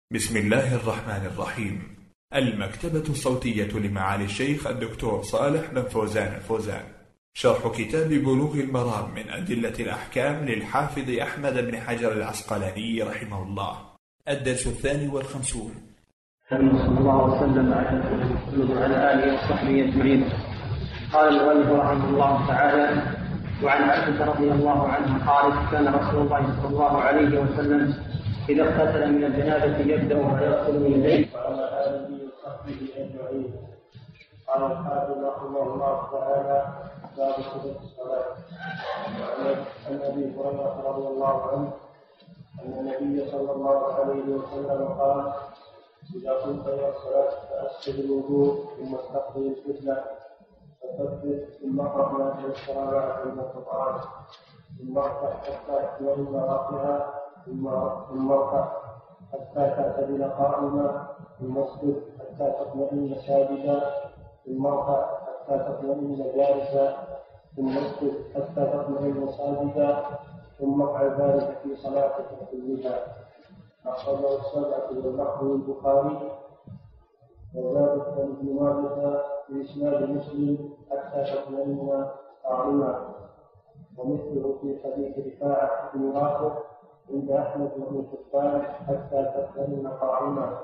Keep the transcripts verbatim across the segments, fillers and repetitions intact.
بسم الله الرحمن الرحيم. المكتبة الصوتية لمعالي الشيخ الدكتور صالح بن فوزان الفوزان، شرح كتاب بلوغ المرام من أدلة الأحكام للحافظ أحمد بن حجر العسقلاني رحمه الله، الدرس الثاني والخمسون. صلى الله وسلم على آله وصحبه أجمعين. قال المؤلف رحمه الله تعالى: وعن عائشة رضي الله عنها قالت: كان رسول الله صلى الله عليه وسلم إذا اغتسل من الجنابة يبدأ ويغسل من يديه وعلى آله وصحبه أجمعين. قال الحافظ رحمه الله تعالى: باب صفة الصلاة. عن أبي هريرة رضي الله عنه أن النبي صلى الله عليه وسلم قال: إذا قمت إلى الصلاة فأسبغ الوضوء ثم استقبل القبلة فكبر ثم اقرأ ما تيسر من القرآن ثم ارفع حتى تطمئن راكعا ثم ارفع حتى تعتدل قائما ثم اسجد حتى تطمئن ساجدا ثم ارفع حتى تطمئن جالسا ثم اسجد حتى تطمئن ساجدا ثم افعل ذلك في صلاتك كلها. أخرجه السبعة واللفظ البخاري. وزاد ابن ماجه في إسناد مسلم حتى تطمئن قائما، ومثله في حديث رفاعة بن رافع عند أحمد بن حبان حتى تطمئن قائما.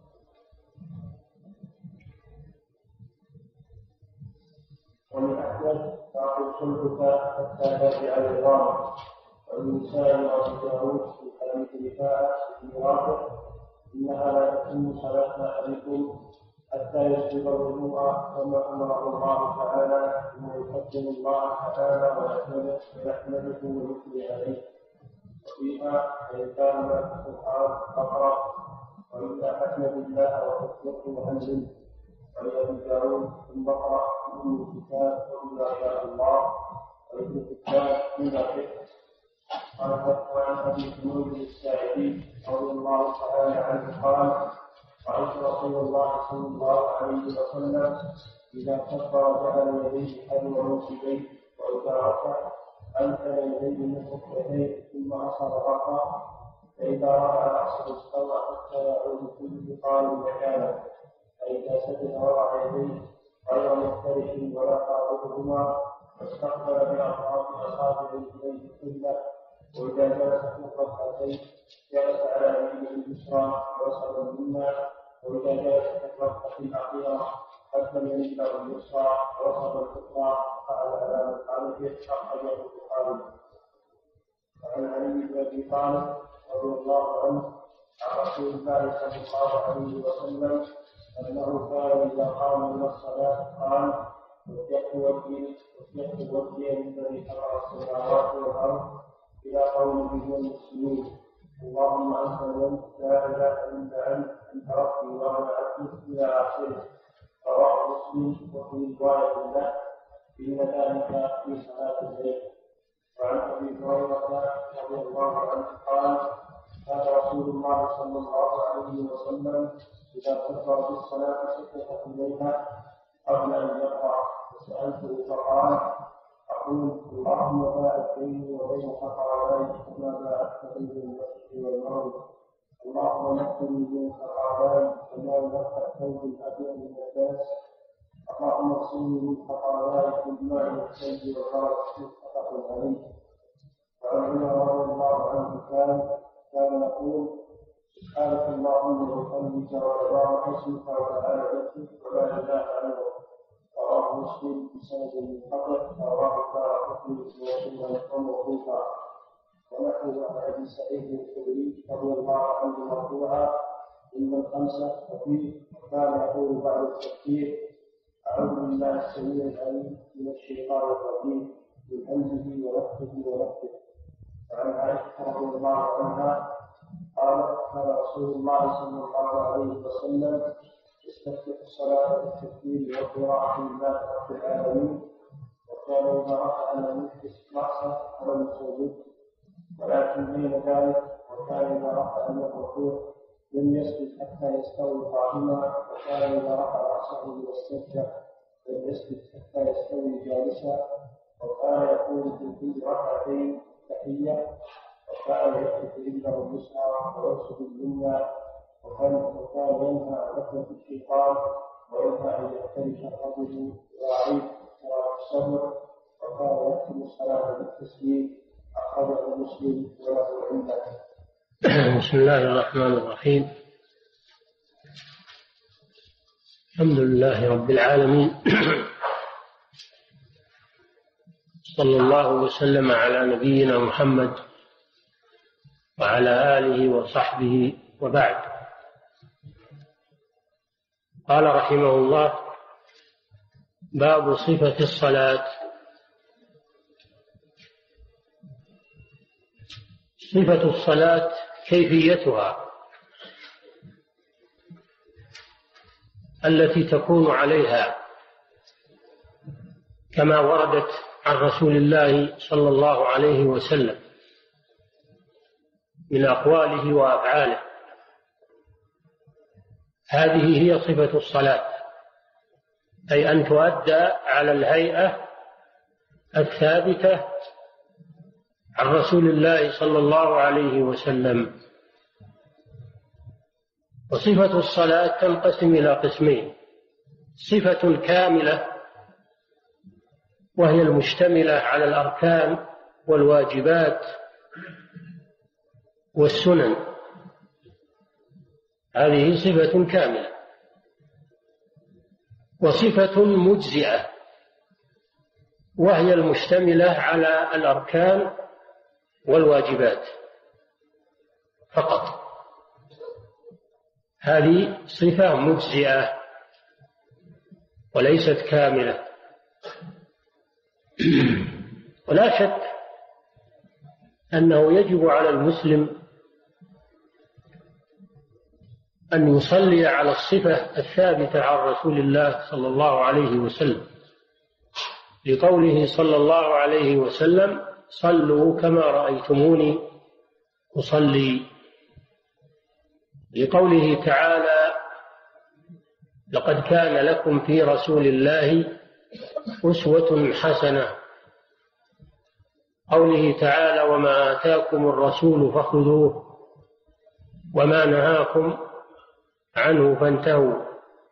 ومن أحمد فأقل صلبك حتى ترجع العظام. والنسائي وأبي داود في حديث رفاعة بن رافع إنها لا تتم صلاة أحدكم حتى يسبغ الوضوء كما أمره الله تعالى، ثم يقدم الله تعالى ويحمده ويثني عليه. وفيها فإن كان ما في القرآن فاقرأ، وإلا فاحمد الله وتكبره وأنزل. ولأبي داود ثم اقرأ من الكتاب وإذا شاء الله، وابن حبان إلا فقه. وعن أبي حميد الساعدي رضي الله تعالى عنه قال: رأيت رسول الله صلى الله عليه وسلم إذا كبر جعل يديه حذو منكبيه، وإذا رفع أنزل يديه من ركبتيه ثم أصر رفع، فإذا رفع رأسه استوى حتى يعود كل قال مكانه، فإذا سجد وضع يديه غير مفترش ولا قابضهما، واستقبل بأطراف أصابعه إليه كله. وإذا جلس في الركعتين جلس على يمينه اليسرى ووسط اليمنى، وإذا جلس في الركعة الأخيرة قدم رجله اليسرى ووسط الأخرى فعل على مقامه. أخرجه البخاري. وعن علي بن أبي طالب رضي الله عنه عن رسول الله صلى الله عليه وسلم أنه كان إذا قام من الصلاة قال: وجهت وجهي وجهت وجهي للذي خلق السماوات والأرض إلى قوله والمسلمين: اللهم أنت من لا إله إلا أنت أنت ربي وأنا عبدك إلى آخره. رواه مسلم. وفي رواية له: إن ذلك في صلاة الليل. وعن أبي هريرة رضي الله عنه قال: كان رسول الله صلى الله عليه وسلم إذا كبر في الصلاة سكت إليها قبل أن يقرأ، وسألته فقال: أقول اللهم باعد بيني وبين خطاياي كما باعدت بين المشرق والمغرب. اللهم نقني من خطاياي كما ينقى الثوب الأبيض من الدنس. اللهم اغسلني من خطاياي بالماء والثلج والبرد. متفق عليه. وعن عمر رضي الله عنه كان كان يقول: سبحانك اللهم وبحمدك وتبارك اسمك وتعالى جدك ولا اله غيرك. رواه مسلم بسند منقطع. رواه الدارقطني وسنده موقوفا. ونحو عن ابي سعيد الخدري رضي الله عنه مرفوعا: ان الخمسه وفيه كان يقول بعد التكبير: اعوذ بالله السميع العليم من الشيطان الرجيم من همزه ونفخه ونفخه. وعن عائشه رضي الله عنها قالت: كان رسول الله صلى الله عليه وسلم يستفتح الصلاة بالتكبير والقراءة لله رب العالمين، وكان إذا رفع لم يحدث رأسه ولم يسجد، ولكن بين ذلك وكان إذا رفع من الركوع لم يسجد حتى يستوي قائما، وكان إذا رفع رأسه من السجدة لم يسجد حتى يستوي جالسا، وكان يقول في كل ركعتين تحية، وكان يحدث رجله اليسرى ويرسل اليمنى وكان وكان ينهى عن ركبة الشيطان وينهى أن يفترش الرجل ويعيد صلاة الصبر، وكان يختم الصلاة بالتسليم. أخرجه مسلم وله عنده. بسم الله الرحمن الرحيم. الحمد لله رب العالمين، صلى الله وسلم على نبينا محمد وعلى آله وصحبه، وبعد. قال رحمه الله: باب صفة الصلاة. صفة الصلاة كيفيتها التي تكون عليها كما وردت عن رسول الله صلى الله عليه وسلم من أقواله وأفعاله. هذه هي صفة الصلاة، أي أن تؤدى على الهيئة الثابتة عن رسول الله صلى الله عليه وسلم. وصفة الصلاة تنقسم إلى قسمين: صفة كاملة وهي المشتملة على الأركان والواجبات والسنن، هذه صفة كاملة. وصفة مجزئة وهي المشتملة على الأركان والواجبات فقط، هذه صفة مجزئة وليست كاملة. ولا شك أنه يجب على المسلم أن يصلي على الصفة الثابتة عن رسول الله صلى الله عليه وسلم، لقوله صلى الله عليه وسلم: صلوا كما رأيتموني أصلي. لقوله تعالى: لقد كان لكم في رسول الله أسوة حسنة. قوله تعالى: وما آتاكم الرسول فخذوه وما نهاكم عنه فانتهوا.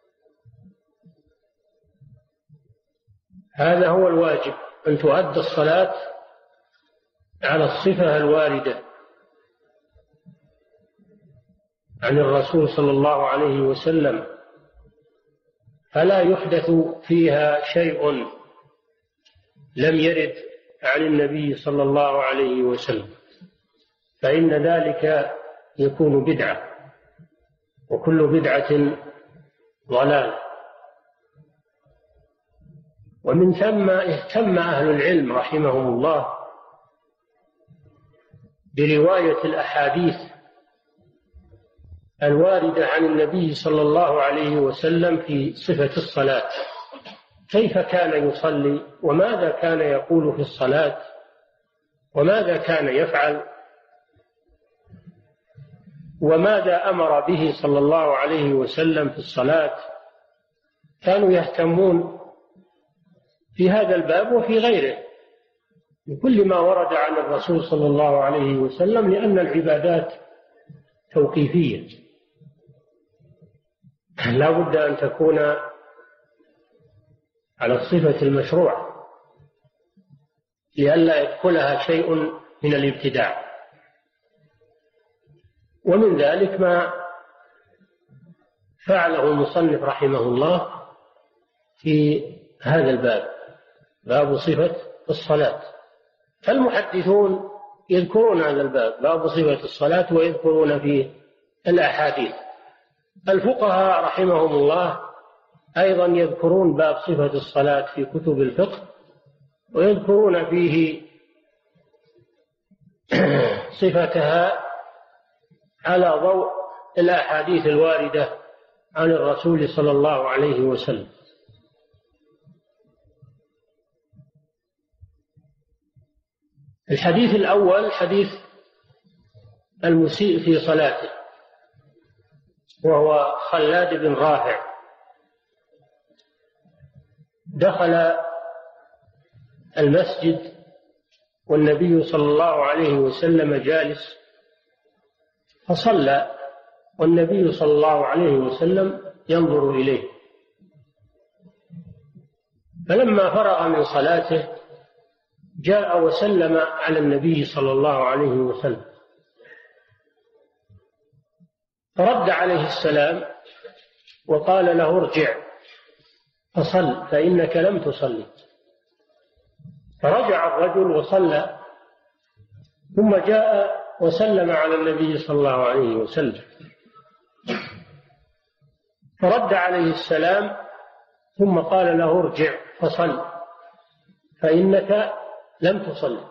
هذا هو الواجب، أن تؤدى الصلاة على الصفة الواردة عن الرسول صلى الله عليه وسلم، فلا يحدث فيها شيء لم يرد عن النبي صلى الله عليه وسلم، فإن ذلك يكون بدعة، وكل بدعة ضلال. ومن ثم اهتم أهل العلم رحمهم الله برواية الأحاديث الواردة عن النبي صلى الله عليه وسلم في صفة الصلاة، كيف كان يصلي، وماذا كان يقول في الصلاة، وماذا كان يفعل، وماذا أمر به صلى الله عليه وسلم في الصلاة. كانوا يهتمون في هذا الباب وفي غيره بكل ما ورد عن الرسول صلى الله عليه وسلم، لأن العبادات توقيفية، لا بد أن تكون على الصفة المشروعة لئلا يدخلها شيء من الابتداع. ومن ذلك ما فعله المصنف رحمه الله في هذا الباب، باب صفة الصلاة. فالمحدثون يذكرون هذا الباب، باب صفة الصلاة، ويذكرون فيه الأحاديث. الفقهاء رحمهم الله أيضا يذكرون باب صفة الصلاة في كتب الفقه، ويذكرون فيه صفتها على ضوء الأحاديث الواردة عن الرسول صلى الله عليه وسلم. الحديث الأول حديث المسيء في صلاته، وهو خلاد بن رافع. دخل المسجد والنبي صلى الله عليه وسلم جالس، فصلى والنبي صلى الله عليه وسلم ينظر إليه. فلما فرغ من صلاته جاء وسلم على النبي صلى الله عليه وسلم، فرد عليه السلام وقال له: ارجع فصل فإنك لم تصلي. فرجع الرجل وصلى، ثم جاء وسلم على النبي صلى الله عليه وسلم، فرد عليه السلام ثم قال له: ارجع فصل فإنك لم تصل.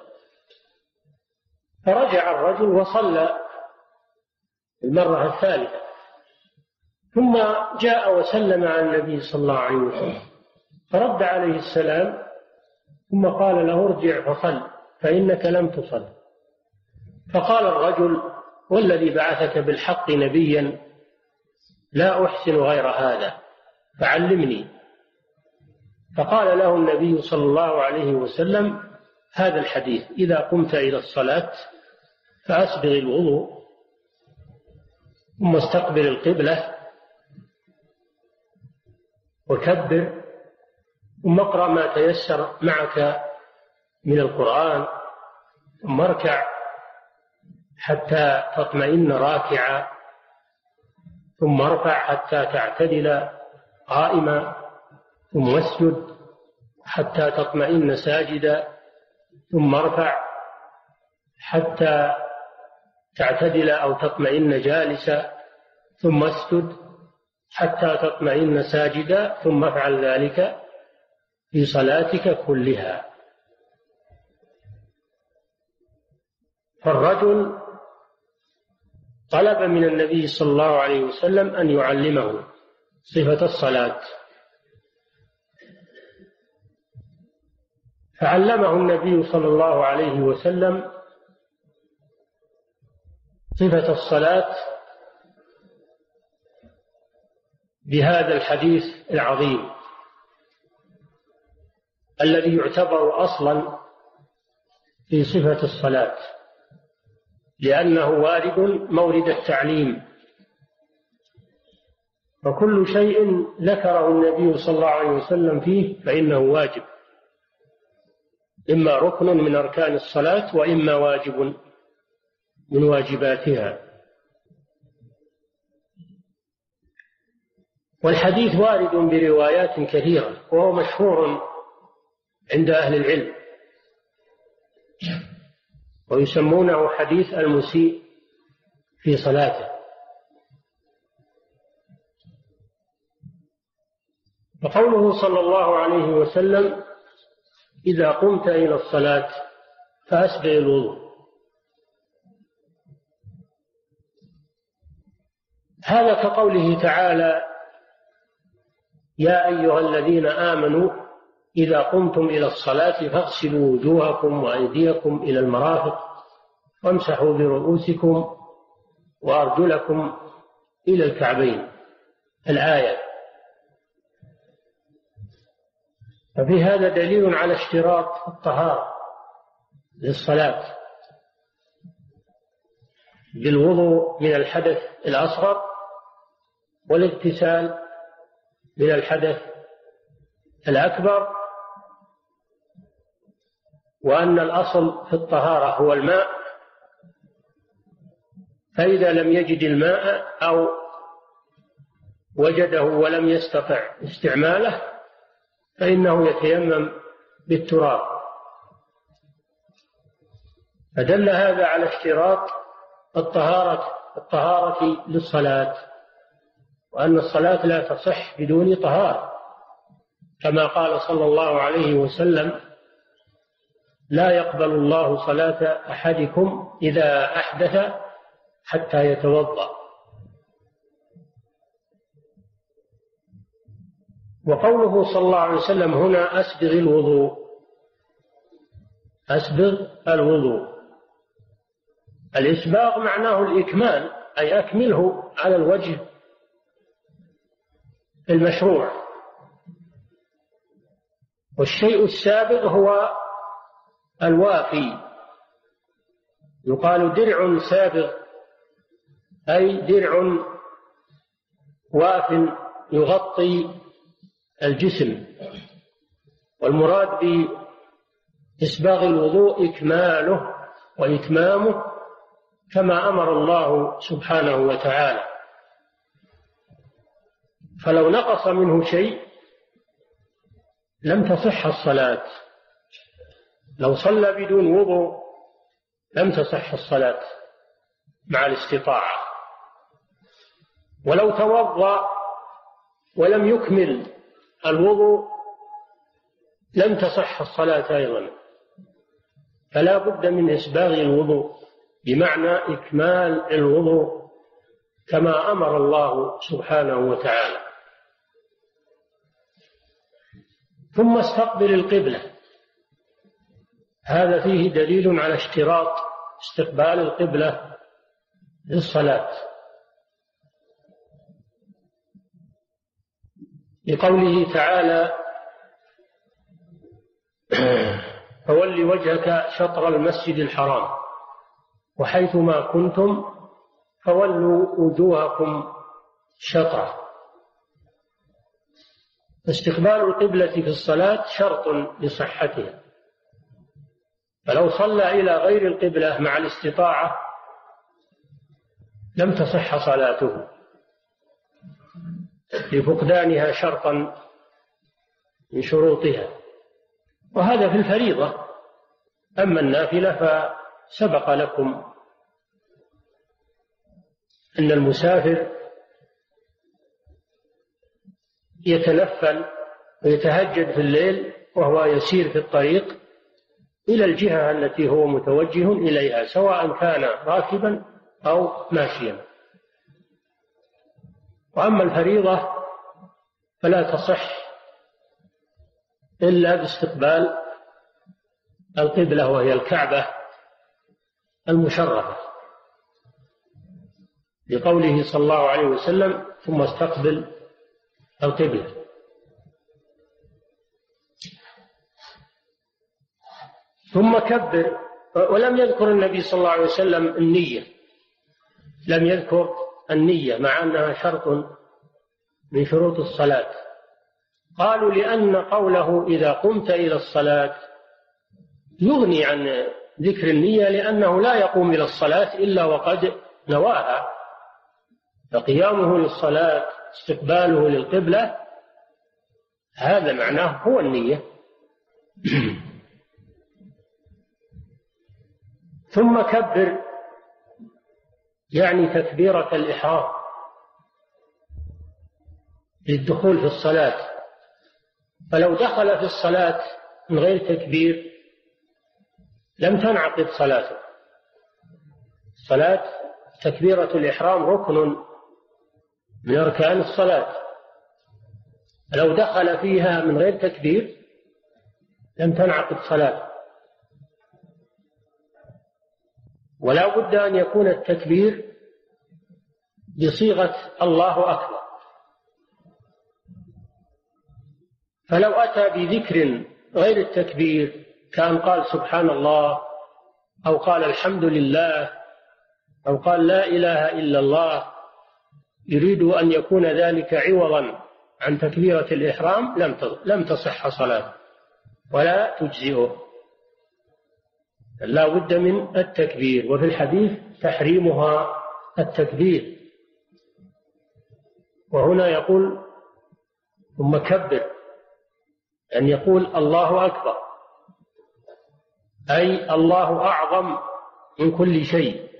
فرجع الرجل وصلى المرة الثالثة، ثم جاء وسلم على النبي صلى الله عليه وسلم، فرد عليه السلام ثم قال له: ارجع فصل فإنك لم تصل. فقال الرجل: والذي بعثك بالحق نبيا لا أحسن غير هذا فعلمني. فقال له النبي صلى الله عليه وسلم هذا الحديث: إذا قمت إلى الصلاة فأسبغ الوضوء ثم استقبل القبلة وكبر، ثم اقرأ ما تيسر معك من القرآن، ثم اركع حتى تطمئن راكعا، ثم ارفع حتى تعتدل قائما، ثم اسجد حتى تطمئن ساجدا، ثم ارفع حتى تعتدل أو تطمئن جالسا، ثم اسجد حتى تطمئن ساجدا، ثم افعل ذلك في صلاتك كلها. فالرجل طلب من النبي صلى الله عليه وسلم أن يعلمه صفة الصلاة، فعلمه النبي صلى الله عليه وسلم صفة الصلاة بهذا الحديث العظيم الذي يعتبر أصلا في صفة الصلاة، لأنه وارد مورد التعليم، فكل شيء ذكره النبي صلى الله عليه وسلم فيه فإنه واجب، إما ركن من أركان الصلاة وإما واجب من واجباتها. والحديث وارد بروايات كثيرة، وهو مشهور عند أهل العلم، ويسمونه حديث المسيء في صلاته. وقوله صلى الله عليه وسلم: إذا قمت إلى الصلاة فأسبغ الوضوء، هذا كقوله تعالى: يا أيها الذين آمنوا إذا قمتم إلى الصلاة فاغسلوا وجوهكم وأيديكم إلى المرافق وامسحوا برؤوسكم وأرجلكم إلى الكعبين، الآية. ففي هذا دليل على اشتراط الطهارة للصلاة بالوضوء من الحدث الأصغر والاغتسال من الحدث الأكبر، وأن الأصل في الطهارة هو الماء، فإذا لم يجد الماء أو وجده ولم يستطع استعماله فإنه يتيمم بالتراب. فدل هذا على اشتراط الطهارة الطهارة للصلاة، وأن الصلاة لا تصح بدون طهارة، كما قال صلى الله عليه وسلم: لا يقبل الله صلاة أحدكم إذا أحدث حتى يتوضأ. وقوله صلى الله عليه وسلم هنا: أسبغ الوضوء، أسبغ الوضوء، الإسباغ معناه الإكمال، أي أكمله على الوجه المشروع. والشيء السابغ هو الوافي، يقال درع سابغ، أي درع واف يغطي الجسم، والمراد بإسباغ الوضوء إكماله وإتمامه كما أمر الله سبحانه وتعالى. فلو نقص منه شيء لم تصح الصلاة، لو صلى بدون وضوء لم تصح الصلاة مع الاستطاعة، ولو توضأ ولم يكمل الوضوء لم تصح الصلاة أيضا. فلا بد من إسباغ الوضوء بمعنى إكمال الوضوء كما أمر الله سبحانه وتعالى. ثم استقبل القبلة، هذا فيه دليل على اشتراط استقبال القبلة للصلاة، لقوله تعالى: فول وجهك شطر المسجد الحرام وحيثما كنتم فولوا وجوهكم شطره. استقبال القبلة في الصلاة شرط لصحتها، فلو صلى إلى غير القبلة مع الاستطاعة لم تصح صلاته لفقدانها شرطا من شروطها، وهذا في الفريضة. أما النافلة فسبق لكم أن المسافر يتنفل ويتهجد في الليل وهو يسير في الطريق إلى الجهة التي هو متوجه إليها، سواء كان راكبا أو ماشيا. وأما الفريضة فلا تصح إلا باستقبال القبلة وهي الكعبة المشرفة، لقوله صلى الله عليه وسلم: ثم استقبل القبلة. ثم كبر. ولم يذكر النبي صلى الله عليه وسلم النية، لم يذكر النية مع أنها شرط من شروط الصلاة. قالوا لأن قوله إذا قمت إلى الصلاة يغني عن ذكر النية، لأنه لا يقوم إلى الصلاة إلا وقد نواها، فقيامه للصلاة استقباله للقبلة هذا معناه هو النية. ثم كبر يعني تكبيرة الإحرام للدخول في الصلاة، فلو دخل في الصلاة من غير تكبير لم تنعقد صلاته. الصلاة تكبيرة الإحرام ركن من أركان الصلاة، لو دخل فيها من غير تكبير لم تنعقد صلاة. ولا بد أن يكون التكبير بصيغة الله أكبر، فلو أتى بذكر غير التكبير كان قال سبحان الله أو قال الحمد لله أو قال لا إله إلا الله يريد أن يكون ذلك عوضا عن تكبيرة الإحرام لم تصح صلاة ولا تجزئه، لا بد من التكبير. وفي الحديث تحريمها التكبير، وهنا يقول ثم كبر أن يقول الله أكبر، أي الله أعظم من كل شيء.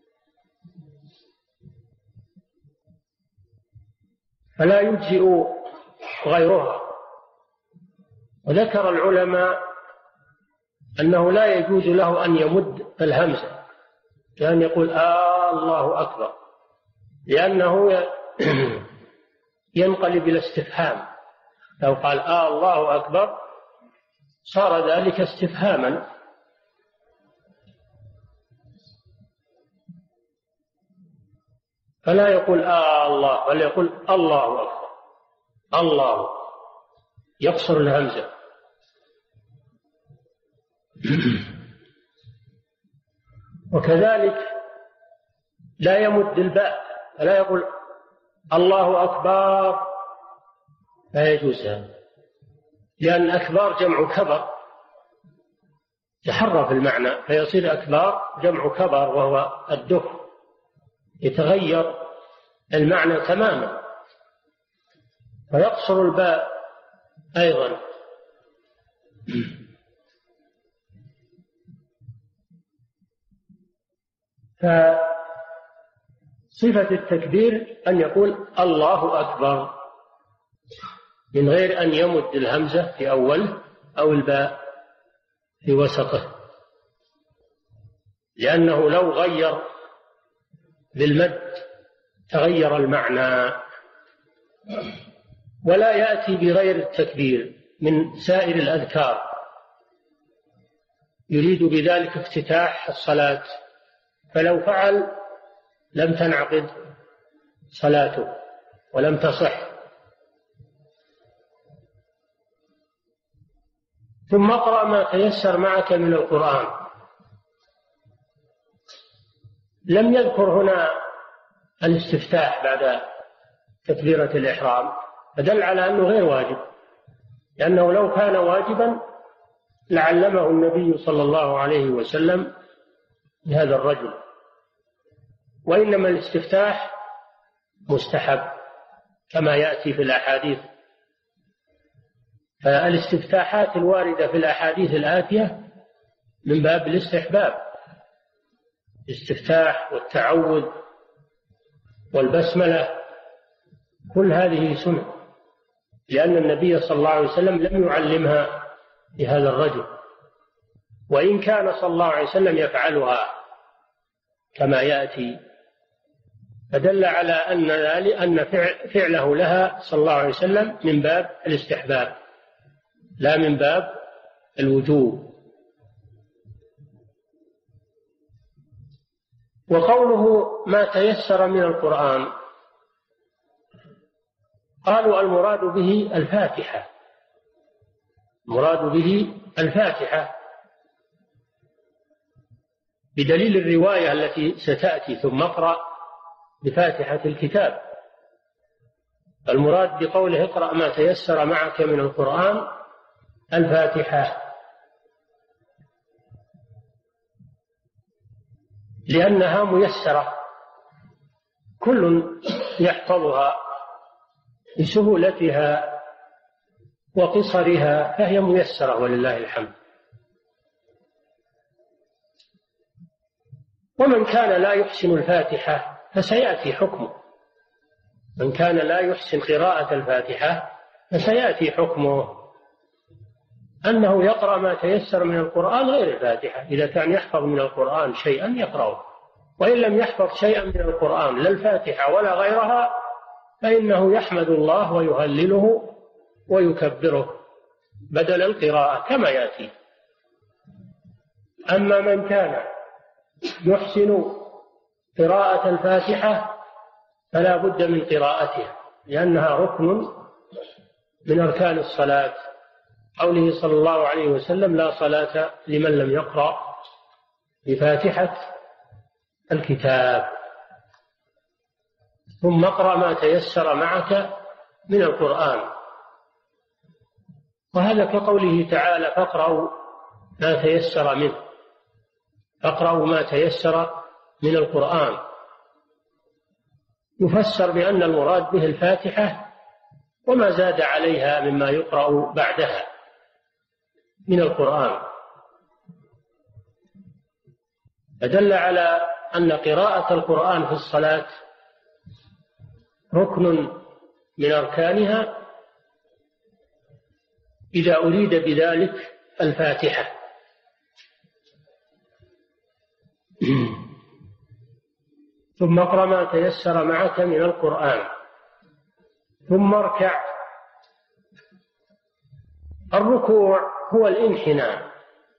فلا يجزئ غيرها. وذكر العلماء أنه لا يجوز له أن يمد الهمزة، كأن يقول آه الله أكبر، لأنه ينقلب إلى استفهام. لو قال آه الله أكبر صار ذلك استفهاما. فلا يقول آه الله، بل يقول الله أكبر، الله، يقصر الهمزة. وكذلك لا يمد الباء، فلا يقول الله أكبر لا يجوز هذا، لأن أكبر جمع كبر، يحرف المعنى فيصير أكبر جمع كبر وهو الدف، يتغير المعنى تماما، فيقصر الباء أيضا. فصفة التكبير أن يقول الله أكبر من غير أن يمد الهمزة في أوله أو الباء في وسطه، لأنه لو غير بالمد تغير المعنى. ولا يأتي بغير التكبير من سائر الأذكار، يريد بذلك افتتاح الصلاة، فلو فعل لم تنعقد صلاته ولم تصح. ثم اقرأ ما تيسر معك من القرآن. لم يذكر هنا الاستفتاح بعد تكبيرة الإحرام، فدل على أنه غير واجب، لأنه لو كان واجبا لعلمه النبي صلى الله عليه وسلم لهذا الرجل، وإنما الاستفتاح مستحب كما يأتي في الأحاديث. فالاستفتاحات الواردة في الأحاديث الآتية من باب الاستحباب، الاستفتاح والتعوذ والبسملة، كل هذه سنة، لأن النبي صلى الله عليه وسلم لم يعلمها لهذا الرجل، وإن كان صلى الله عليه وسلم يفعلها كما يأتي، فدل على أن أن فعله لها صلى الله عليه وسلم من باب الاستحباب لا من باب الوجوب. وقوله ما تيسر من القرآن، قالوا المراد به الفاتحة، المراد به الفاتحة بدليل الرواية التي ستأتي ثم اقرأ بفاتحة الكتاب. المراد بقوله اقرأ ما تيسر معك من القرآن الفاتحة، لأنها ميسرة، كل يحفظها لسهولتها وقصرها، فهي ميسرة ولله الحمد. ومن كان لا يحسن الفاتحة فسيأتي حكمه، من كان لا يحسن قراءة الفاتحة فسيأتي حكمه أنه يقرأ ما تيسر من القرآن غير الفاتحة، إذا كان يحفظ من القرآن شيئا يقرأه، وإن لم يحفظ شيئا من القرآن لا الفاتحة ولا غيرها فإنه يحمد الله ويهلله ويكبره بدل القراءة كما يأتي. أما من كان يحسن قراءة الفاتحة فلا بد من قراءتها، لأنها ركن من أركان الصلاة، قوله صلى الله عليه وسلم لا صلاة لمن لم يقرأ بفاتحة الكتاب. ثم اقرأ ما تيسر معك من القرآن، وهذا كقوله تعالى فاقرأوا ما تيسر منه، فاقرأوا ما تيسر من القرآن، يفسر بأن المراد به الفاتحة وما زاد عليها مما يقرأ بعدها من القرآن، فدل على أن قراءة القرآن في الصلاة ركن من أركانها إذا أريد بذلك الفاتحة. ثم اقرأ ما تيسر معك من القرآن ثم اركع. الركوع هو الانحناء،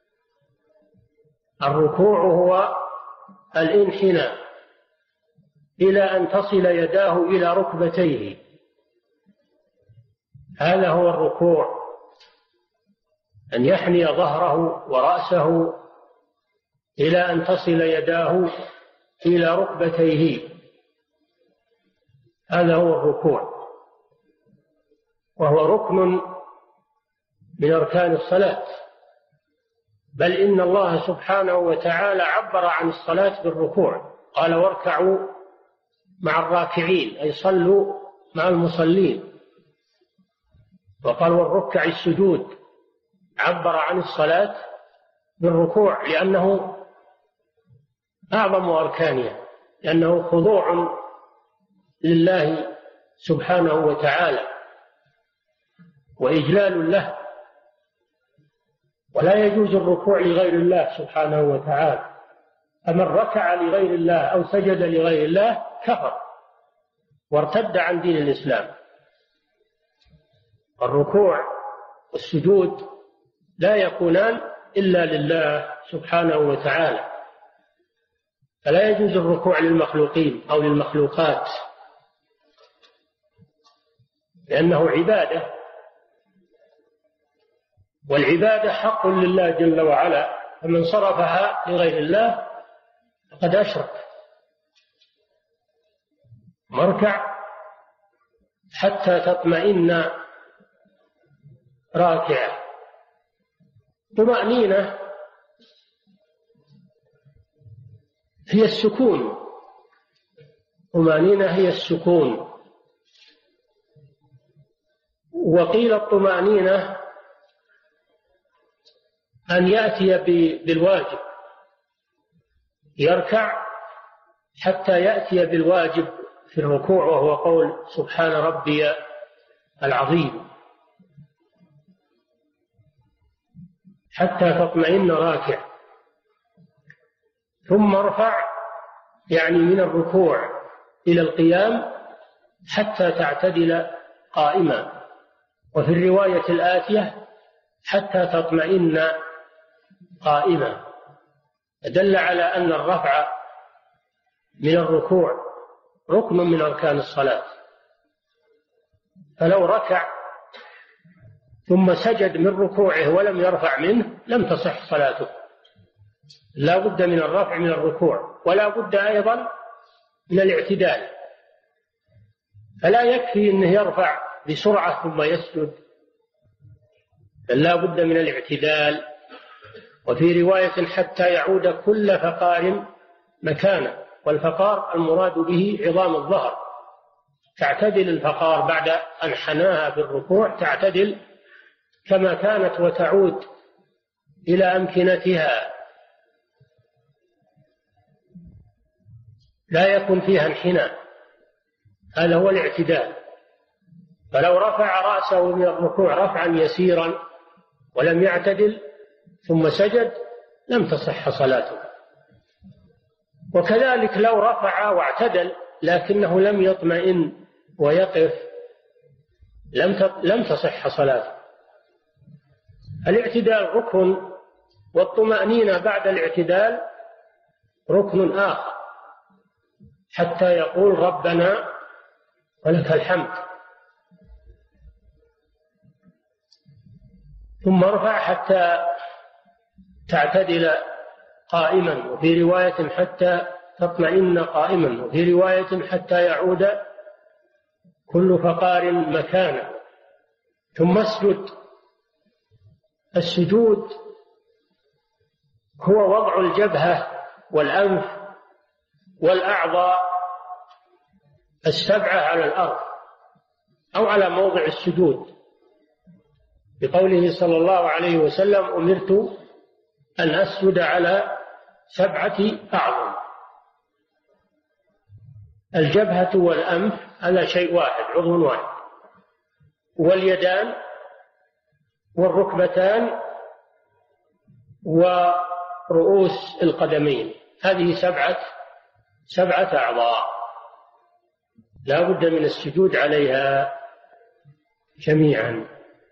الركوع هو الانحناء إلى أن تصل يداه إلى ركبتيه، هذا هو الركوع، أن يحني ظهره ورأسه إلى أن تصل يداه إلى ركبتيه، هذا هو الركوع، وهو ركن من أركان الصلاة. بل إن الله سبحانه وتعالى عبر عن الصلاة بالركوع، قال واركعوا مع الراكعين، أي صلوا مع المصلين. وقال والركع السجود، عبر عن الصلاة بالركوع لأنه أعظم أركانها، لأنه خضوع لله سبحانه وتعالى وإجلال له، ولا يجوز الركوع لغير الله سبحانه وتعالى. فمن ركع لغير الله أو سجد لغير الله كفر وارتد عن دين الإسلام. الركوع والسجود لا يكونان إلا لله سبحانه وتعالى، فلا يجوز الركوع للمخلوقين أو للمخلوقات، لأنه عبادة، والعبادة حق لله جل وعلا، فمن صرفها لغير الله فقد أشرك. مركع حتى تطمئن راكعة. طمأنينة هي السكون، طمأنينة هي السكون. وقيل الطمأنينة أن يأتي بالواجب، يركع حتى يأتي بالواجب في الركوع، وهو قول سبحان ربي العظيم، حتى تطمئن راكع. ثم ارفع، يعني من الركوع إلى القيام حتى تعتدل قائما. وفي الرواية الآتية حتى تطمئن قائما، دل على أن الرفع من الركوع ركن من أركان الصلاة. فلو ركع ثم سجد من ركوعه ولم يرفع منه لم تصح صلاته، لا بد من الرفع من الركوع، ولا بد أيضا من الاعتدال. فلا يكفي أنه يرفع بسرعة ثم يسجد، بل لا بد من الاعتدال. وفي رواية حتى يعود كل فقار مكانه، والفقار المراد به عظام الظهر، تعتدل الفقار بعد أن حناها في الركوع، تعتدل كما كانت وتعود إلى أمكنتها، لا يكون فيها انحناء. هذا هو الاعتدال. فلو رفع رأسه من الركوع رفعا يسيرا ولم يعتدل ثم سجد لم تصح صلاته. وكذلك لو رفع واعتدل لكنه لم يطمئن ويقف لم لم تصح صلاته. الاعتدال ركن، والطمأنينة بعد الاعتدال ركن آخر، حتى يقول ربنا ولك الحمد. ثم ارفع حتى تعتدل قائما، وفي رواية حتى تطمئن قائما، وفي رواية حتى يعود كل فقار مكانه. ثم اسجد. السجود هو وضع الجبهة والأنف والأعضاء السبعة على الأرض أو على موضع السجود، بقوله صلى الله عليه وسلم أمرت أن أسجد على سبعة أعظم. الجبهة والأنف هذا شيء واحد، عضو واحد، واليدان والركبتان ورؤوس القدمين، هذه سبعة سبعة أعضاء لا بد من السجود عليها جميعا.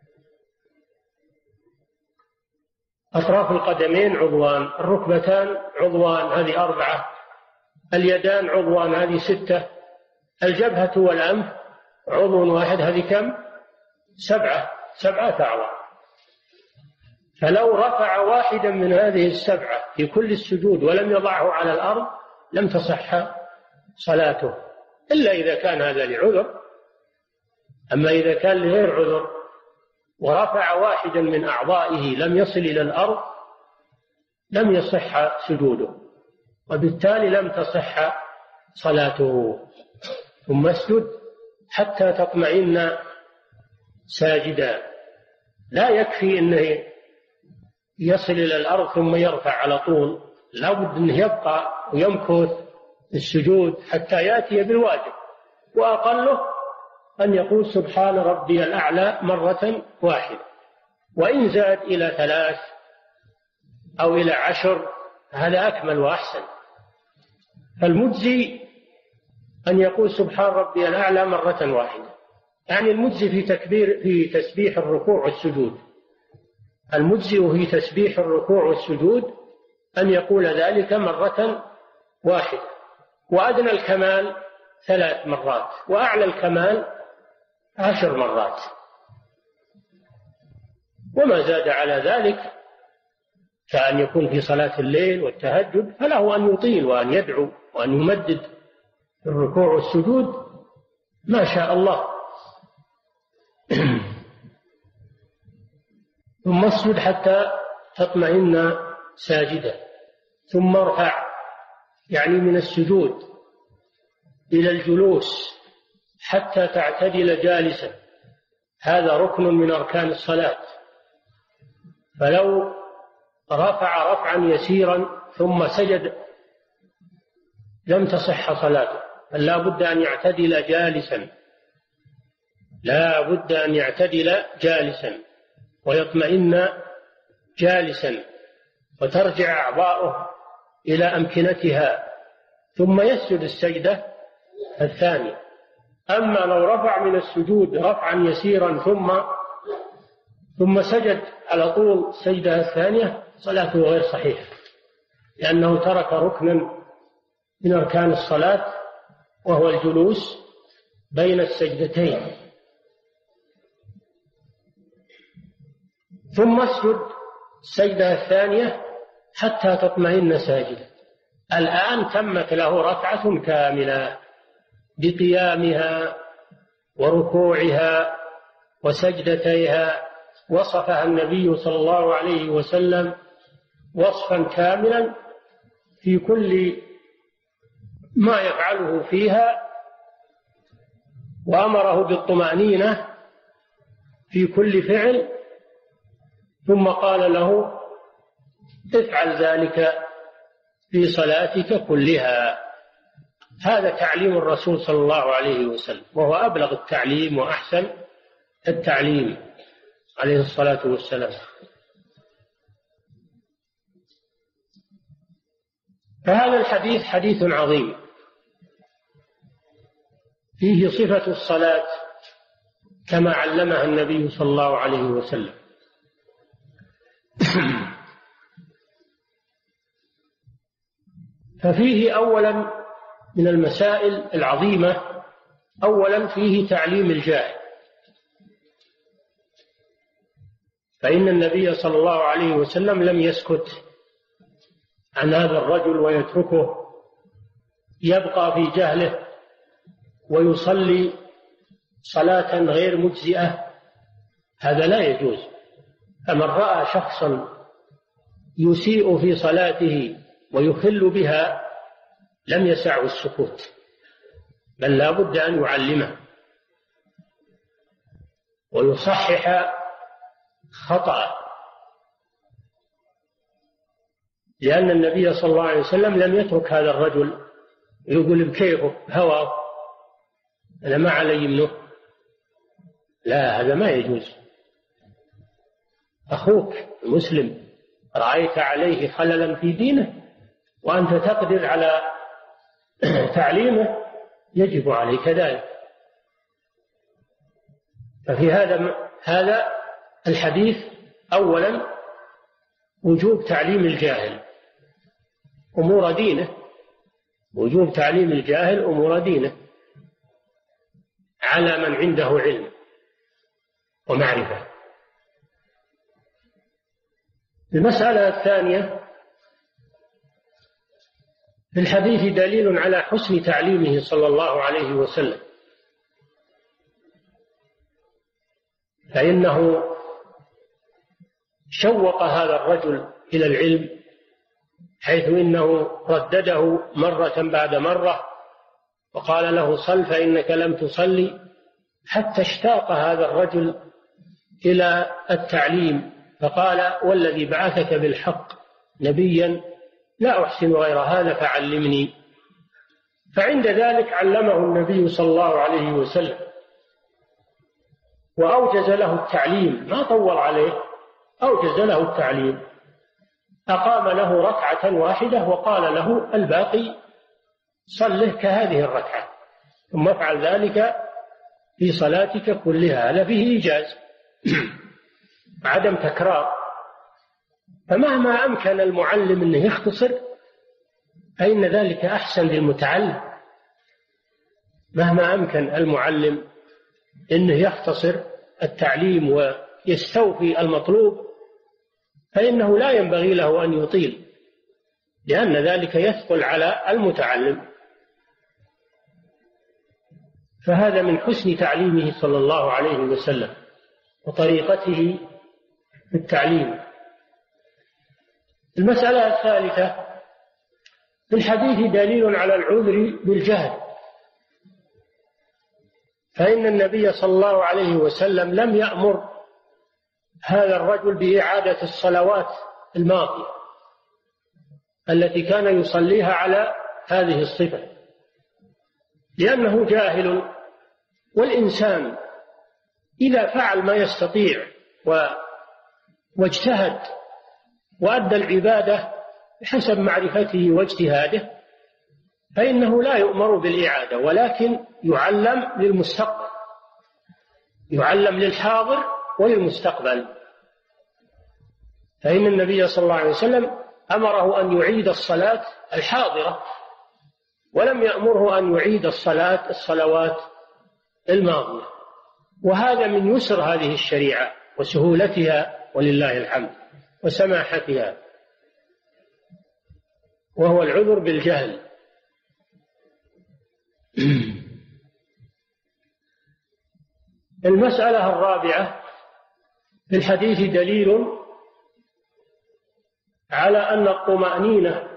أطراف القدمين عضوان، الركبتان عضوان هذه أربعة، اليدان عضوان هذه ستة، الجبهة والأنف عضو واحد هذه كم؟ سبعة سبعة أعضاء. فلو رفع واحدا من هذه السبعة في كل السجود ولم يضعه على الأرض لم تصح صلاته، إلا إذا كان هذا لعذر. أما إذا كان لغير عذر ورفع واحدا من أعضائه لم يصل إلى الأرض لم يصح سجوده، وبالتالي لم تصح صلاته. ثم اسجد حتى تطمئن ساجدا. لا يكفي أنه يصل إلى الأرض ثم يرفع على طول، لا بد أنه يبقى ويمكث السجود حتى يأتي بالواجب، وأقله أن يقول سبحان ربي الأعلى مرة واحدة، وإن زاد إلى ثلاث أو إلى عشر هذا أكمل وأحسن. فالمجزي أن يقول سبحان ربي الأعلى مرة واحدة، يعني المجزي في تكبير في تسبيح الركوع والسجود، المجزي في تسبيح الركوع والسجود أن يقول ذلك مرة واحدة، وأدنى الكمال ثلاث مرات، وأعلى الكمال عشر مرات. وما زاد على ذلك كأن يكون في صلاة الليل والتهجد فله أن يطيل وأن يدعو وأن يمدد في الركوع والسجود ما شاء الله. ثم اسجد حتى تطمئن ساجدا، ثم ارفع يعني من السجود إلى الجلوس حتى تعتدل جالسا، هذا ركن من أركان الصلاة. فلو رفع رفعا يسيرا ثم سجد لم تصح صلاته، بل لا بد أن يعتدل جالسا، لا بد أن يعتدل جالسا ويطمئن جالسا، وترجع أعضاؤه إلى أمكنتها، ثم يسجد السجدة الثانية. أما لو رفع من السجود رفعا يسيرا ثم ثم سجد على طول السجدة الثانية صلاته غير صحيحة، لأنه ترك ركنا من أركان الصلاة وهو الجلوس بين السجدتين. ثم اسجد السجدة الثانية حتى تطمئن ساجدا. الآن تمت له ركعة كاملة بقيامها وركوعها وسجدتيها، وصفها النبي صلى الله عليه وسلم وصفا كاملا في كل ما يفعله فيها، وأمره بالطمأنينة في كل فعل، ثم قال له افعل ذلك في صلاتك كلها. هذا تعليم الرسول صلى الله عليه وسلم، وهو أبلغ التعليم وأحسن التعليم عليه الصلاة والسلام. فهذا الحديث حديث عظيم فيه صفة الصلاة كما علمها النبي صلى الله عليه وسلم. ففيه أولا من المسائل العظيمة، أولا فيه تعليم الجاهل، فإن النبي صلى الله عليه وسلم لم يسكت عن هذا الرجل ويتركه يبقى في جهله ويصلي صلاة غير مجزئة، هذا لا يجوز. فمن رأى شخصا يسيء في صلاته ويخل بها لم يسعه السكوت، بل لا بد أن يعلمه ويصحح خطأ، لأن النبي صلى الله عليه وسلم لم يترك هذا الرجل يقول بكيفه هواه أنا ما علي منه، لا، هذا ما يجوز. أخوك المسلم رأيت عليه خللا في دينه وأنت تقدر على تعليمه يجب عليك ذلك. ففي هذا هذا الحديث أولا وجوب تعليم الجاهل أمور دينه، وجوب تعليم الجاهل أمور دينه على من عنده علم ومعرفة. المسألة الثانية في الحديث دليل على حسن تعليمه صلى الله عليه وسلم، فإنه شوق هذا الرجل إلى العلم، حيث إنه ردده مرة بعد مرة وقال له صل فإنك لم تصلي، حتى اشتاق هذا الرجل إلى التعليم، فقال والذي بعثك بالحق نبيا لا أحسن غير هذا فعلمني. فعند ذلك علمه النبي صلى الله عليه وسلم وأوجز له التعليم، ما طول عليه، أوجز له التعليم، أقام له ركعة واحدة وقال له الباقي صله كهذه الركعة، ثم افعل ذلك في صلاتك كلها. هذا فيه إيجاز عدم تكرار. فمهما أمكن المعلم أنه يختصر فإن ذلك أحسن للمتعلم، مهما أمكن المعلم أنه يختصر التعليم ويستوفي المطلوب فإنه لا ينبغي له أن يطيل، لأن ذلك يثقل على المتعلم. فهذا من حسن تعليمه صلى الله عليه وسلم وطريقته في التعليم. المسألة الثالثة، في الحديث دليل على العذر بالجهل، فإن النبي صلى الله عليه وسلم لم يأمر هذا الرجل بإعادة الصلوات الماضية التي كان يصليها على هذه الصفة، لأنه جاهل، والإنسان إذا فعل ما يستطيع واجتهد وأدى العبادة بحسب معرفته واجتهاده فإنه لا يؤمر بالإعادة، ولكن يعلم للمستقبل، يعلم للحاضر وللمستقبل. فإن النبي صلى الله عليه وسلم أمره أن يعيد الصلاة الحاضرة، ولم يأمره أن يعيد الصلاة الصلوات الماضية، وهذا من يسر هذه الشريعة وسهولتها ولله الحمد وسماحتها، وهو العذر بالجهل. المسألة الرابعة، في الحديث دليل على أن الطمأنينة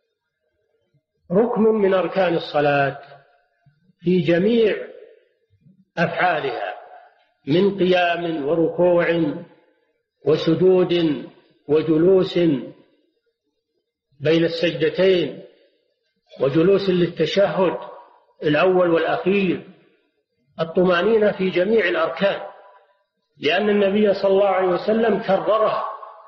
ركن من أركان الصلاة في جميع أفعالها، من قيام وركوع وسجود وجلوس بين السجدتين وجلوس للتشهد الأول والأخير. الطمأنينة في جميع الأركان، لأن النبي صلى الله عليه وسلم كررها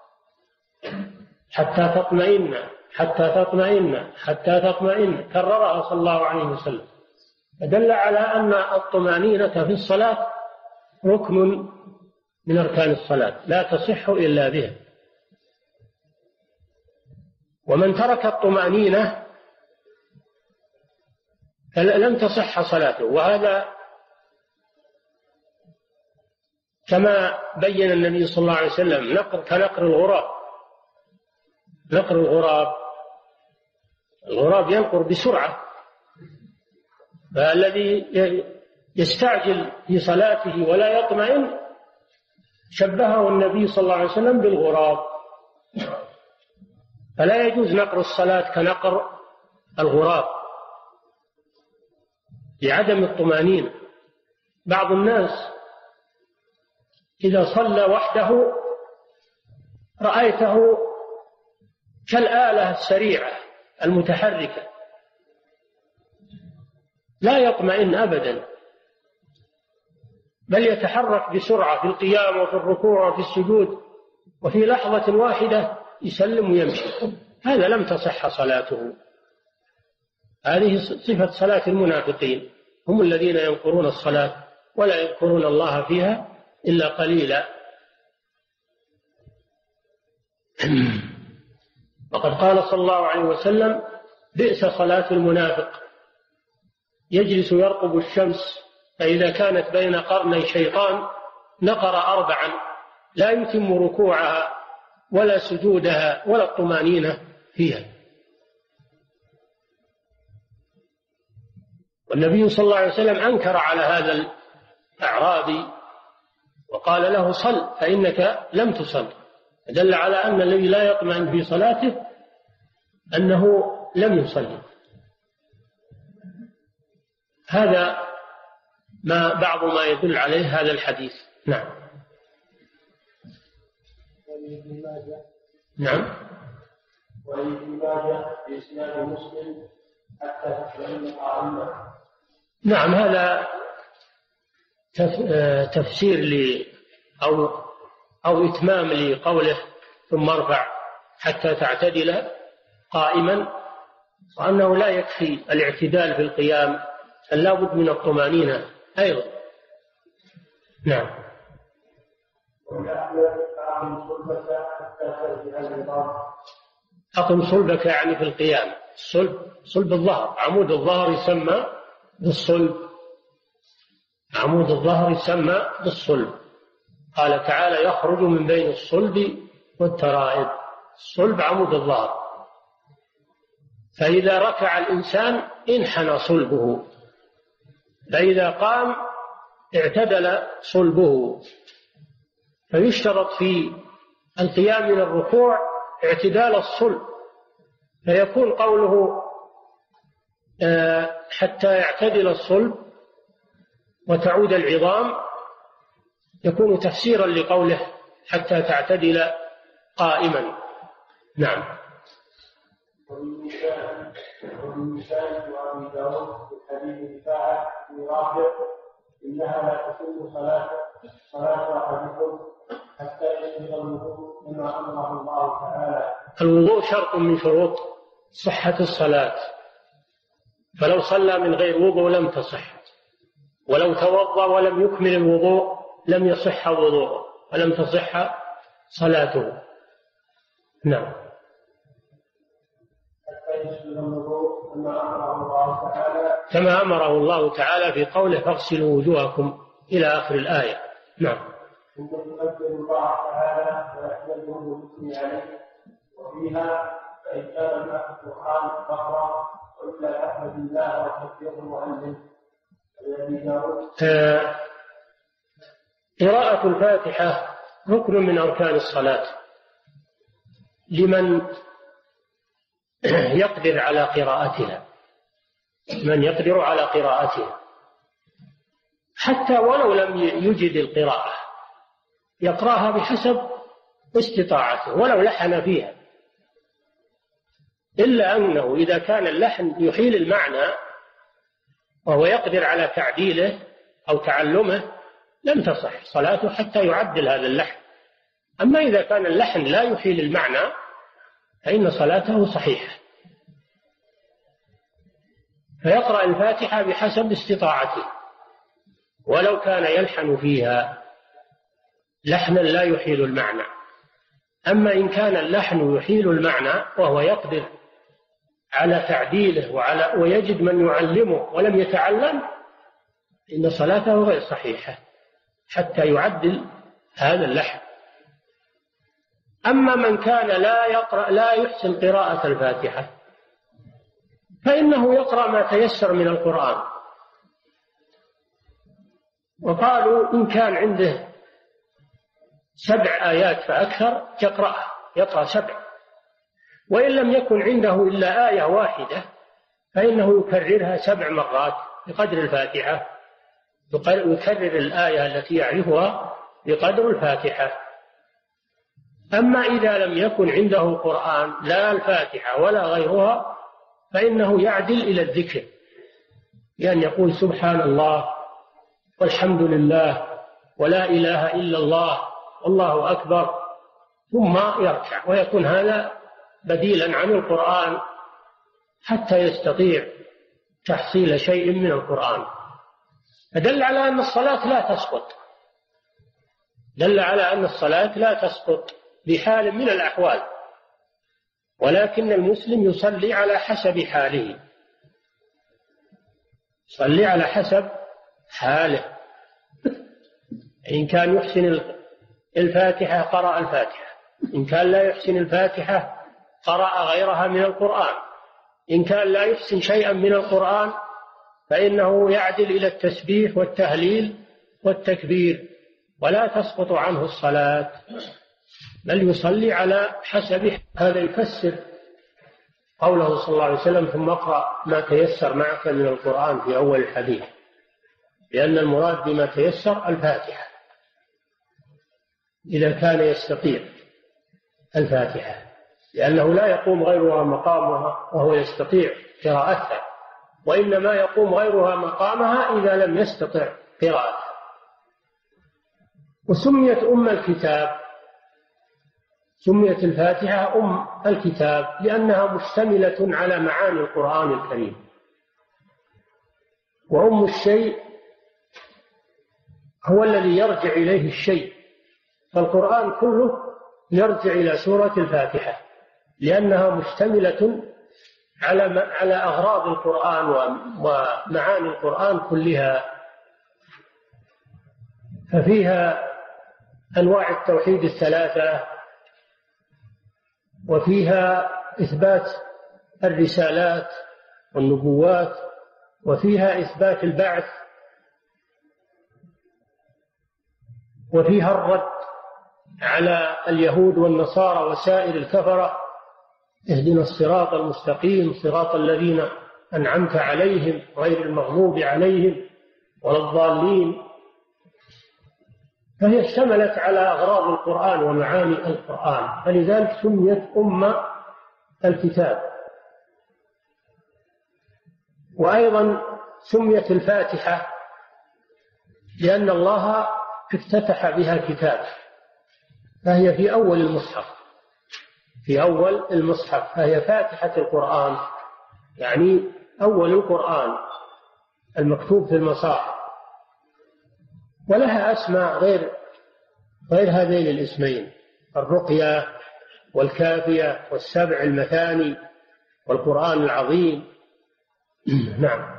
حتى تطمئن حتى تطمئن حتى تطمئن، كررها صلى الله عليه وسلم، فدل على أن الطمأنينة في الصلاة ركن من أركان الصلاة لا تصح إلا بها. ومن ترك الطمأنينة لم تصح صلاته، وهذا كما بين النبي صلى الله عليه وسلم نقر كنقر الغراب. نقر الغراب الغراب ينقر بسرعة، فالذي يستعجل في صلاته ولا يطمئن شبهه النبي صلى الله عليه وسلم بالغراب. فلا يجوز نقر الصلاة كنقر الغراب لعدم الطمأنينة. بعض الناس إذا صلى وحده رأيته كالآلة السريعة المتحركة لا يطمئن أبدا، بل يتحرك بسرعة في القيام وفي الركوع وفي السجود، وفي لحظة واحدة يسلم ويمشي. هذا لم تصح صلاته. هذه صفة صلاة المنافقين، هم الذين ينقرون الصلاة ولا يذكرون الله فيها إلا قليلا. وقد قال صلى الله عليه وسلم: بئس صلاة المنافق، يجلس يرقب الشمس، فإذا كانت بين قرني شيطان نقر أربعا لا يتم ركوعها ولا سجودها ولا الطمأنينة فيها. والنبي صلى الله عليه وسلم أنكر على هذا الأعرابي وقال له صل فإنك لم تصل، دل على أن الذي لا يطمئن في صلاته أنه لم يصلي. هذا ما بعض ما يدل عليه هذا الحديث. نعم. نعم. وابن ماجه بإسناد مسلم حتى تسلم قائمة. نعم، هذا تفسير ل أو أو إتمام لقوله ثم ارفع حتى تعتدل قائما، وأنه لا يكفي الاعتدال في القيام، بل لا بد من الطمأنينة أيضا. نعم. أقم صلبك يعني في القيام. الصلب صلب الظهر، عمود الظهر يسمى بالصلب، عمود الظهر يسمى بالصلب. قال تعالى يخرج من بين الصلب والترائب. الصلب عمود الظهر، فإذا ركع الإنسان انحنى صلبه، فإذا قام اعتدل صلبه. فيشترط في القيام من الركوع اعتدال الصلب، فيكون قوله حتى يعتدل الصلب وتعود العظام يكون تفسيرا لقوله حتى تعتدل قائما. نعم. والنساء وابي داود في حديث رفاعه بن رافع انها لا تتم صلاه صلاه احدكم حتى يسبغ الوضوء كما امره الله تعالى. الوضوء شرط من شروط صحة الصلاة، فلو صلى من غير وضوء لم تصح، ولو توضأ ولم يكمل الوضوء لم يصح وضوءه ولم تصح صلاته. نعم. كما أمره الله تعالى في قوله فاغسلوا وجوهكم إلى آخر الآية. نعم. الله تعالى ويحمده ويثني عليه وفيها فإن كان معك القرآن فاقرأ وإلا أحمد الله وكبره وأنزل. قراءة الفاتحة ركن من أركان الصلاة لمن يقدر على قراءتها، من يقدر على قراءتها حتى ولو لم يجد القراءة يقرأها بحسب استطاعته ولو لحن فيها، إلا أنه إذا كان اللحن يحيل المعنى وهو يقدر على تعديله أو تعلمه لم تصح صلاته حتى يعدل هذا اللحن. أما إذا كان اللحن لا يحيل المعنى فإن صلاته صحيحة. فيقرأ الفاتحة بحسب استطاعته ولو كان يلحن فيها لحنا لا يحيل المعنى. أما إن كان اللحن يحيل المعنى وهو يقدر على تعديله وعلى ويجد من يعلمه ولم يتعلم إن صلاته غير صحيحة حتى يعدل هذا اللحن. أما من كان لا يقرأ لا يحسن قراءة الفاتحة فإنه يقرأ ما تيسر من القرآن. وقالوا إن كان عنده سبع آيات فأكثر يقرأها، يقرأ سبع، وإن لم يكن عنده إلا آية واحدة فإنه يكررها سبع مرات بقدر الفاتحة، يكرر الآية التي يعرفها بقدر الفاتحة. أما إذا لم يكن عنده قرآن لا الفاتحة ولا غيرها فإنه يعدل إلى الذكر، يعني يقول سبحان الله والحمد لله ولا إله إلا الله والله أكبر ثم يركع، ويكون هذا بديلا عن القرآن حتى يستطيع تحصيل شيء من القرآن. فدل على أن الصلاة لا تسقط، دل على أن الصلاة لا تسقط بحال من الأحوال، ولكن المسلم يصلي على حسب حاله، يصلي على حسب حاله. إن كان يحسن الفاتحة قرأ الفاتحة، إن كان لا يحسن الفاتحة قرأ غيرها من القرآن، إن كان لا يحسن شيئا من القرآن فإنه يعدل إلى التسبيح والتهليل والتكبير، ولا تسقط عنه الصلاة، بل يصلي على حسب هذا. يفسر قوله صلى الله عليه وسلم ثم اقرأ ما تيسر معك من القرآن في أول الحديث، لأن المراد بما تيسر الفاتحة إذا كان يستطيع الفاتحة، لأنه لا يقوم غيرها مقامها وهو يستطيع قراءتها، وإنما يقوم غيرها مقامها إذا لم يستطع قراءتها. وسميت أم الكتاب، سميت الفاتحة أم الكتاب لأنها مشتملة على معاني القرآن الكريم. وأم الشيء هو الذي يرجع إليه الشيء، فالقرآن كله يرجع إلى سورة الفاتحة لأنها مشتملة على على أغراض القرآن ومعاني القرآن كلها، ففيها أنواع التوحيد الثلاثة، وفيها إثبات الرسالات والنبوات، وفيها إثبات البعث، وفيها الرد على اليهود والنصارى وسائر الكفرة. اهدنا الصراط المستقيم صراط الذين أنعمت عليهم غير المغضوب عليهم ولا الضالين. فهي اشتملت على أغراض القرآن ومعاني القرآن، فلذلك سميت أم الكتاب. وأيضا سميت الفاتحة لأن الله افتتح بها كتاب، فهي في أول المصحف، في أول المصحف فهي فاتحة القرآن، يعني أول القرآن المكتوب في المصاحف. ولها أسماء غير غير هذين الاسمين: الرقية والكافية والسبع المثاني والقرآن العظيم. نعم.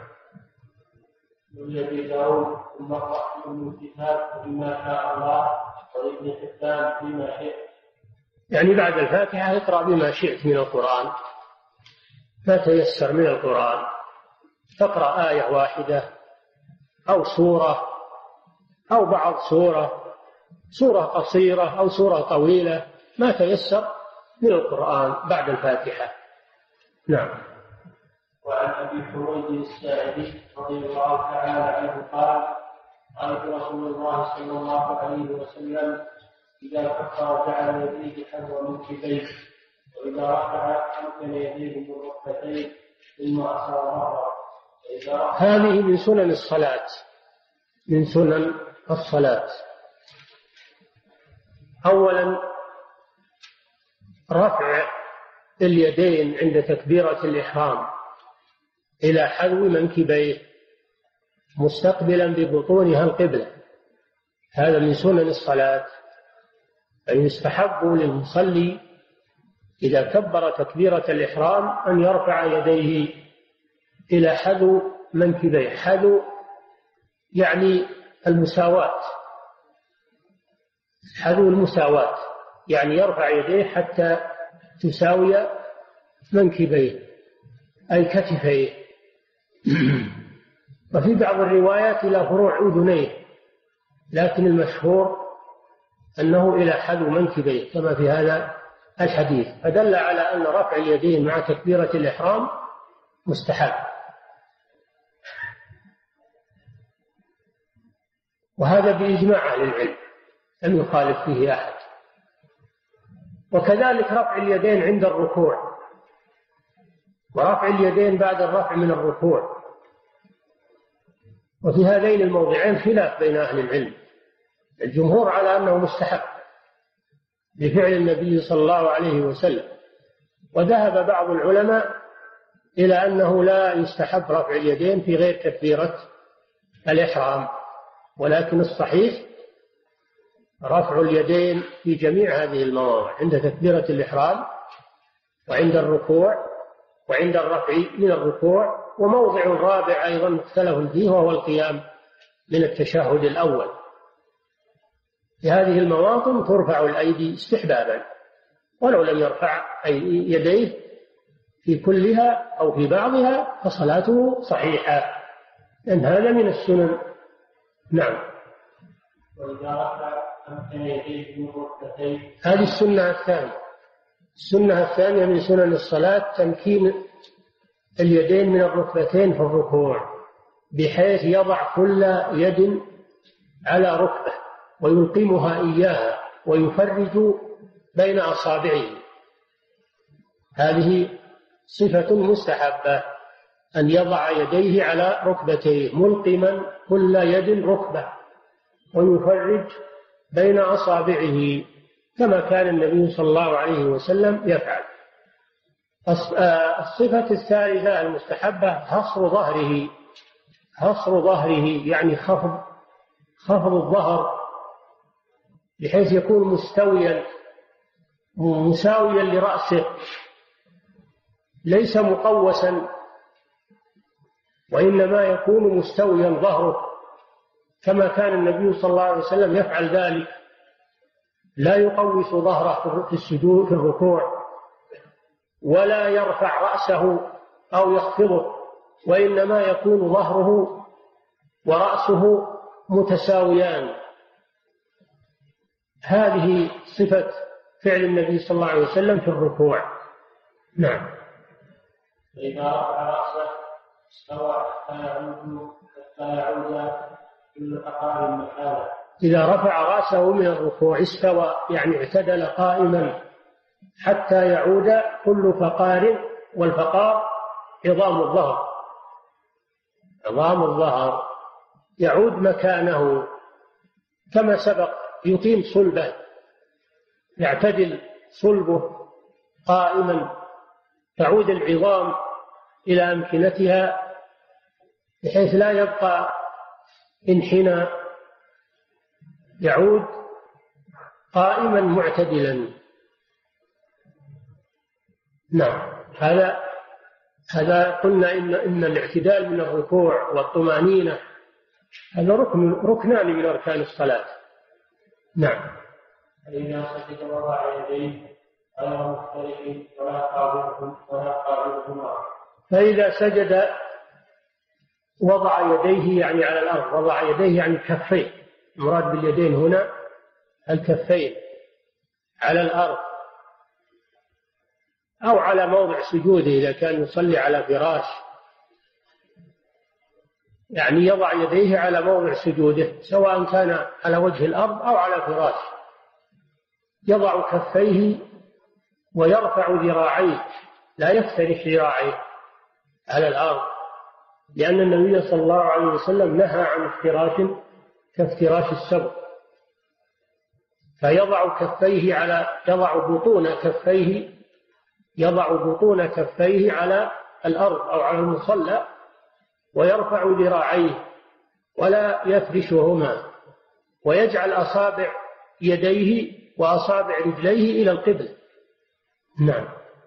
والذي داود ثم اقرأ من الكتاب بما شاء الله، وابن حبان بما شئت. يعني بعد الفاتحة اقرأ بما شئت من القرآن، ما تيسر من القرآن، تقرأ آية واحدة أو سورة أو بعض سورة، سورة قصيرة أو سورة طويلة، ما تيسر من القرآن بعد الفاتحة. نعم. وعن أبي حميد الساعدي رضي الله تعالى عنه قال: قال رسول الله صلى الله عليه وسلم: إذا كفر جعل يديه حذو منكبيه، وإذا رفع أمكن يديه من ركبتيه ثم أسر مرة. هذه من سنن الصلاة، من سنن الصلاة. أولا رفع اليدين عند تكبيرة الإحرام إلى حذو منكبيه مستقبلا ببطونها القبلة، هذا من سنن الصلاة. فيستحب للمصلي إذا كبر تكبيرة الإحرام أن يرفع يديه إلى حذو منكبيه، حذو يعني المساواة، حذو المساواة يعني يرفع يديه حتى تساوي منكبيه أي كتفيه. وفي بعض الروايات إلى فروع أذنيه، لكن المشهور أنه إلى حذو منكبيه كما في هذا الحديث، فدل على أن رفع اليدين مع تكبيرة الإحرام مستحب، وهذا بإجماع أهل العلم لم يخالف فيه أحد. وكذلك رفع اليدين عند الركوع، ورفع اليدين بعد الرفع من الركوع. وفي هذين الموضعين خلاف بين أهل العلم، الجمهور على أنه مستحب بفعل النبي صلى الله عليه وسلم، وذهب بعض العلماء إلى أنه لا يستحب رفع اليدين في غير تكبيرة الإحرام، ولكن الصحيح رفع اليدين في جميع هذه المواضع، عند تكبيرة الإحرام وعند الركوع وعند الرفع من الركوع، وموضع رابع أيضا مختلف فيه وهو القيام من التشهد الأول. في هذه المواطن ترفع الأيدي استحبابا، ولو لم يرفع يديه في كلها أو في بعضها فصلاته صحيحة. لأن هذا من السنن. نعم. وإذا رفع أمكن يديه من ركبتيه. هذه السنة الثانية. السنة الثانية من سنن الصلاة تمكين اليدين من الركبتين في الركوع، بحيث يضع كل يد على ركبة ويلقمها إياها ويفرج بين أصابعه. هذه صفة مستحبة، أن يضع يديه على ركبتيه ملقما كل يد ركبة ويفرج بين أصابعه كما كان النبي صلى الله عليه وسلم يفعل. الصفة الثالثة المستحبة حصر ظهره. حصر ظهره يعني خفض خفض الظهر بحيث يكون مستويا مساويا لرأسه، ليس مقوسا، وإنما يكون مستويا ظهره كما كان النبي صلى الله عليه وسلم يفعل ذلك، لا يقوس ظهره في السجود في الركوع ولا يرفع رأسه أو يخفضه، وإنما يكون ظهره ورأسه متساويان. هذه صفة فعل النبي صلى الله عليه وسلم في الركوع. نعم. فإذا رفع رأسه استوى حتى يعود حتى يعود كل فقار مكانه. إذا رفع رأسه من الركوع استوى يعني اعتدل قائما حتى يعود كل فقار، والفقار عظام الظهر، عظام الظهر يعود مكانه كما سبق، يقيم صلبه، يعتدل صلبه قائما، تعود العظام إلى أمكنتها بحيث لا يبقى انحنى، يعود قائما معتدلا. نعم. هذا هذا قلنا إن إن الاعتدال من الركوع والطمأنينة هذا ركن ركنان من أركان الصلاة. نعم. فإذا سجد وضع يديه غير مختلف ولا قابلهم ولا قابلهما. فإذا سجد وضع يديه يعني على الأرض، وضع يديه يعني كفيه، المراد باليدين هنا الكفين على الأرض أو على موضع سجوده إذا كان يصلي على فراش، يعني يضع يديه على موضع سجوده سواء كان على وجه الأرض أو على فراش، يضع كفيه ويرفع ذراعيه، لا يفترش ذراعيه على الأرض، لأن النبي صلى الله عليه وسلم نهى عن افتراش كافتراش السبع، فيضع كفيه على يضع بطون كفيه يضع بطون كفيه على الأرض أو على المصلى ويرفع ذراعيه ولا يفرشهما، ويجعل أصابع يديه وأصابع رجليه إلى القبلة. نعم.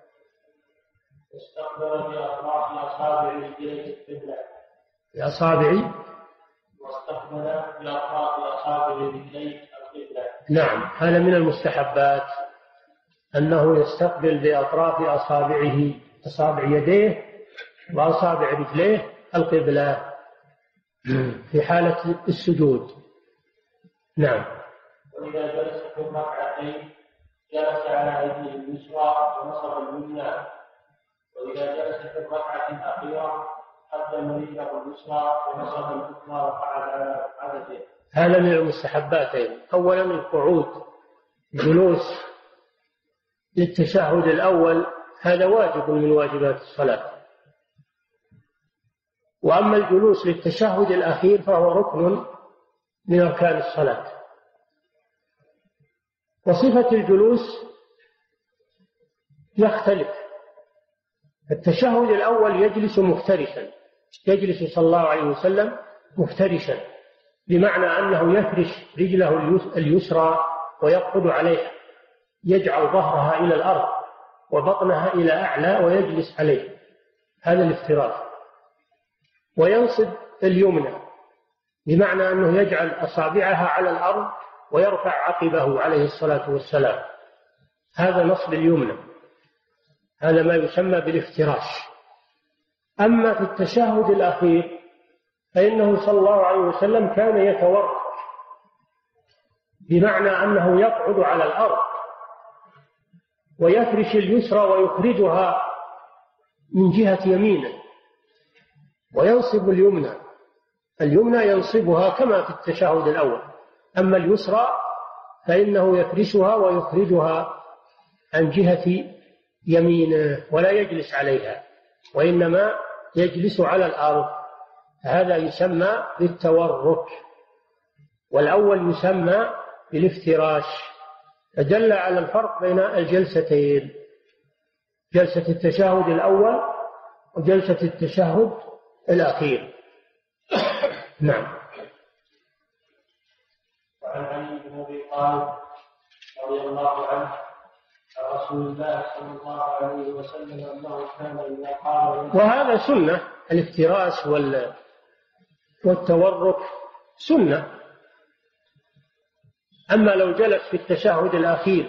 استقبل بأطراف أصابع رجليه القبلة. بأصابع واستقبل بأطراف أصابع رجليه القبلة. نعم. هذا من المستحبات أنه يستقبل بأطراف أصابعه أصابع يديه وأصابع رجليه القبلة في حالة السجود. نعم. وإذا جلس في الركعتين جلس على يده اليسرى ونصب اليمنى، وإذا جلس في الركعة الأخيرة قدم رجله اليسرى ونصب اليسرى وقعد على عدده. هذا من المستحبات. أولا القعود، جلوس للتشهد الأول، هذا واجب من واجبات الصلاة. وأما الجلوس للتشهد الأخير فهو ركن من أركان الصلاة. وصفة الجلوس يختلف. التشهد الأول يجلس مفترشا، يجلس صلى الله عليه وسلم مفترشا، بمعنى أنه يفرش رجله اليسرى ويقعد عليها، يجعل ظهرها إلى الأرض وبطنها إلى أعلى ويجلس عليه، هذا الافتراش. وينصب اليمنى بمعنى أنه يجعل أصابعها على الأرض ويرفع عقبه عليه الصلاة والسلام، هذا نصب اليمنى، هذا ما يسمى بالافتراش. أما في التشهد الأخير فإنه صلى الله عليه وسلم كان يتورك، بمعنى أنه يقعد على الأرض ويفرش اليسرى ويخرجها من جهة يمينه، وينصب اليمنى اليمنى ينصبها كما في التشهد الأول، أما اليسرى فإنه يفرشها ويخرجها عن جهة يمينه، ولا يجلس عليها وإنما يجلس على الأرض. هذا يسمى بالتورك، والأول يسمى بالافتراش. فدل على الفرق بين الجلستين، جلسة التشهد الأول وجلسة التشهد الأخير. نعم. وعن علي بن أبي طالب رضي الله عنه عن رسول الله صلى الله عليه وسلم أنه كان إذا قام، وهذا سنة، الافتراس والتورك سنة. أما لو جلس في التشهد الأخير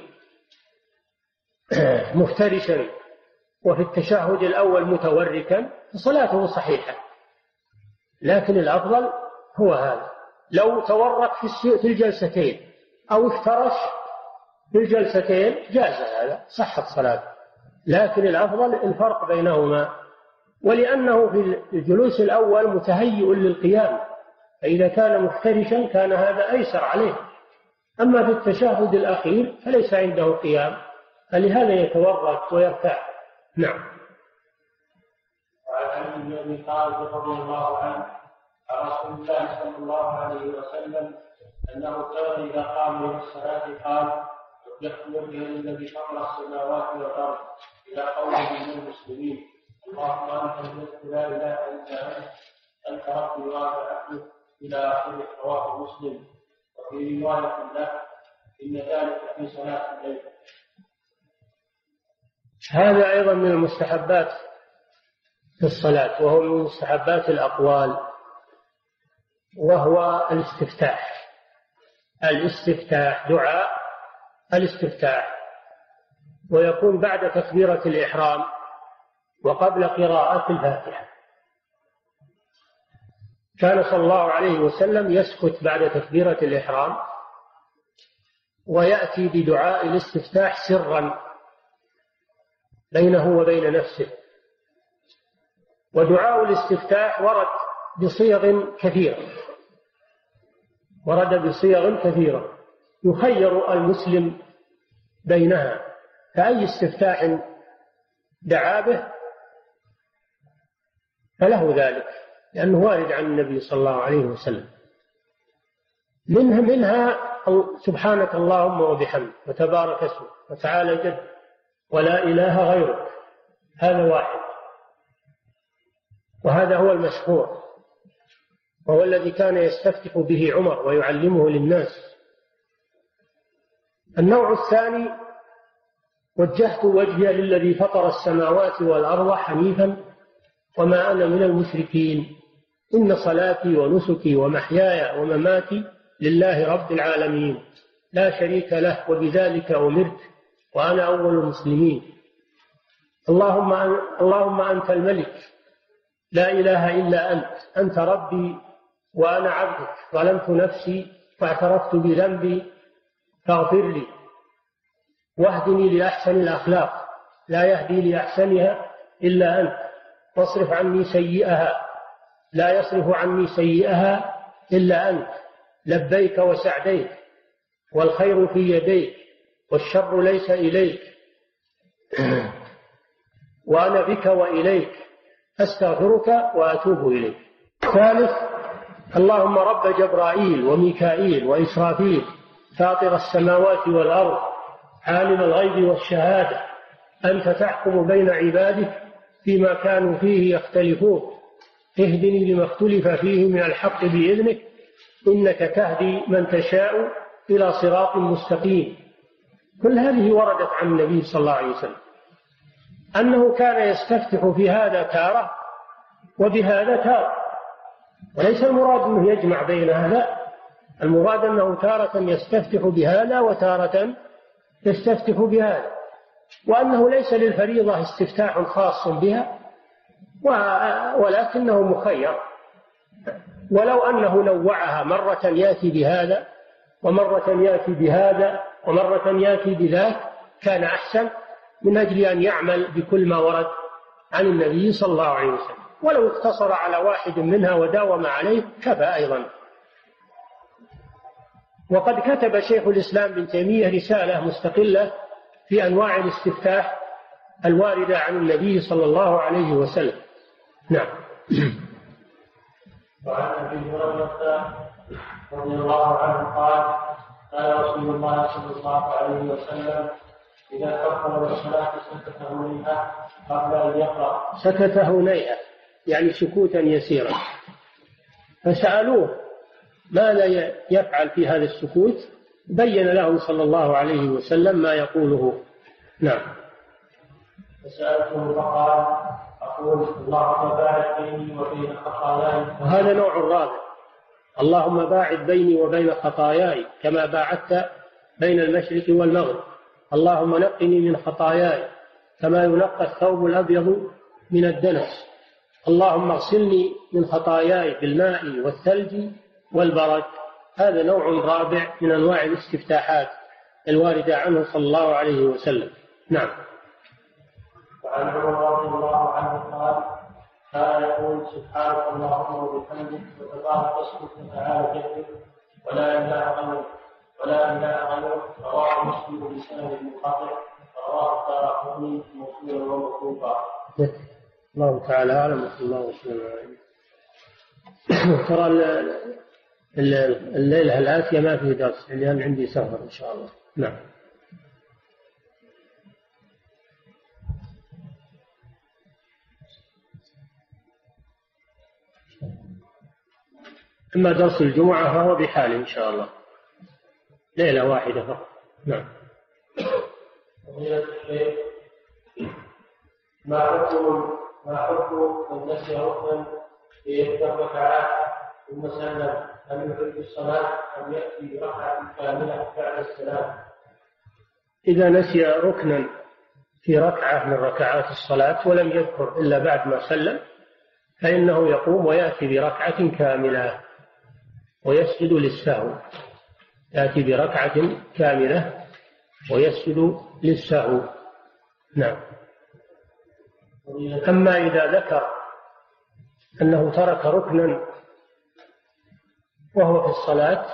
مفترشا وفي التشهد الأول متوركا فصلاته صحيحة، لكن الأفضل هو هذا. لو تورك في الجلستين أو افترش في الجلستين جاز هذا، صحت صلاته، لكن الأفضل الفرق بينهما، ولأنه في الجلوس الأول متهيئ للقيام، فإذا كان مفترشا كان هذا أيسر عليه. أما في التشهد الأخير فليس عنده قيام، فلهذا يتورك ويرتاح. نعم. وعن علي بن أبي طالب رضي الله عنه عن رسول الله صلى الله عليه وسلم أنه كان إذا قام إلى الصلاة قال: وجهت وجهي للذي فطر السماوات والأرض إلى قوله من المسلمين، اللهم أنت الملك لا إله إلا أنت، أنت ربي وأنا عبدك، إلى آخره. رواه مسلم. وفي رواية له: إن ذلك في صلاة الليل. هذا أيضا من المستحبات في الصلاة، وهو من مستحبات الأقوال، وهو الاستفتاح. الاستفتاح دعاء الاستفتاح، ويكون بعد تكبيرة الإحرام وقبل قراءة الفاتحة. كان صلى الله عليه وسلم يسكت بعد تكبيرة الإحرام ويأتي بدعاء الاستفتاح سرا بينه وبين نفسه. ودعاء الاستفتاح ورد بصيغ كثيرة ورد بصيغ كثيرة يخير المسلم بينها، فأي استفتاح دعا به فله ذلك، لأنه وارد عن النبي صلى الله عليه وسلم. منها منها سبحانك اللهم وبحمدك وتبارك اسمك وتعالى جدك ولا إله غيرك، هذا واحد، وهذا هو المشهور، وهو الذي كان يستفتح به عمر ويعلمه للناس. النوع الثاني: وجهت وجهي للذي فطر السماوات والأرض حنيفا وما أنا من المشركين، إن صلاتي ونسكي ومحياي ومماتي لله رب العالمين لا شريك له وبذلك أمرت وأنا أول المسلمين. اللهم اللهم أنت الملك لا إله إلا أنت، أنت ربي وأنا عبدك، ظلمت نفسي واعترفت بذنبي فاغفر لي واهدني لأحسن الأخلاق لا يهدي لأحسنها إلا أنت، واصرف عني سيئها لا يصرف عني سيئها إلا أنت، لبيك وسعديك والخير في يديك والشر ليس إليك وأنا بك وإليك أستغفرك وأتوب إليك. ثالث: اللهم رب جبرائيل وميكائيل وإسرافيل فاطر السماوات والأرض عالم الغيب والشهادة، أنت تحكم بين عبادك فيما كانوا فيه يختلفون، اهدني لما اختلف فيه من الحق بإذنك، إنك تهدي من تشاء إلى صراط مستقيم. كل هذه وردت عن النبي صلى الله عليه وسلم أنه كان يستفتح في هذا تارة وبهذا تارة، وليس المراد أنه يجمع بين هذا، المراد أنه تارة يستفتح بهذا وتارة يستفتح بهذا، وأنه ليس للفريضة استفتاح خاص بها ولكنه مخير. ولو أنه نوعها مرة يأتي بهذا ومرة يأتي بهذا ومرة يأتي بذاك كان أحسن، من أجل أن يعمل بكل ما ورد عن النبي صلى الله عليه وسلم. ولو اقتصر على واحد منها وداوم عليه كفى أيضا. وقد كتب شيخ الإسلام ابن تيمية رسالة مستقلة في أنواع الاستفتاح الواردة عن النبي صلى الله عليه وسلم. نعم. وعن أبي هريرة رضي الله عنه قال قال رسول الله صلى الله عليه وسلم إذا كفر الصلاة سكت هنيئا قبل أن يقرأ. سكت هنيئا يعني سكوتا يسيرا. فسألوه ماذا يفعل في هذا السكوت؟ بين لهم صلى الله عليه وسلم ما يقوله. نعم. فسألته فقال أقول اللهم باعد بيني وبين خطاياي. وهذا نوع رابع. اللهم باعد بيني وبين خطاياي كما باعدت بين المشرق والمغرب. اللهم نقني من خطاياي كما ينقى الثوب الأبيض من الدنس. اللهم اغسلني من خطاياي بالماء والثلج والبرد. هذا نوع رابع من أنواع الاستفتاحات الواردة عنه صلى الله عليه وسلم. نعم. وعن عمر رضي الله عنه قال كان يقول سبحانك اللهم وبحمدك وتبارك اسمك وتعالى جدك ولا اله غيرك ولا اله غيرك. رواه مسلم بسند منقطع رواه الدارقطني موصولا وموقوفا. الله تعالى اعلم وصلى الله وسلم عليه. ترى الليله الاتيه ما في درس لان عندي سفر ان شاء الله. نعم. أما درس الجمعة فهو بحال إن شاء الله ليلة واحدة فقط. نعم. ما حكم ما حكم من نسي ركنا في إحدى الركعات ثم سلم هل يعيد الصلاة أم يأتي بركعة كاملة بعد السلام؟ إذا نسي ركنا في ركعة من ركعات الصلاة ولم يذكر إلا بعد ما سلم فإنه يقوم ويأتي بركعة كاملة ويسجد للسهو. يأتي بركعة كاملة ويسجد للسهو. نعم. أما إذا ذكر أنه ترك ركنا وهو في الصلاة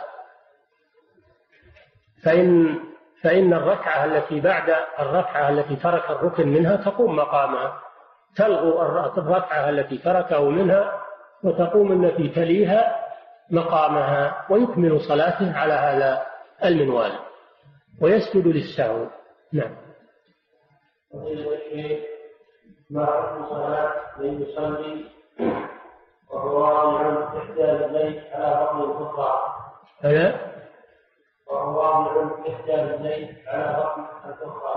فإن فإن الركعة التي بعد الركعة التي ترك الركن منها تقوم مقامها، تلغو الركعة التي تركه منها وتقوم التي تليها مقامها ويكمل صلاته على هذا المنوال ويسجد للسهو. نعم. ما حكم صلاة من يصلي وهو واضع إحدى رجليه على بطن الأخرى؟ ألا؟ وهو واضع إحدى رجليه على بطن الأخرى.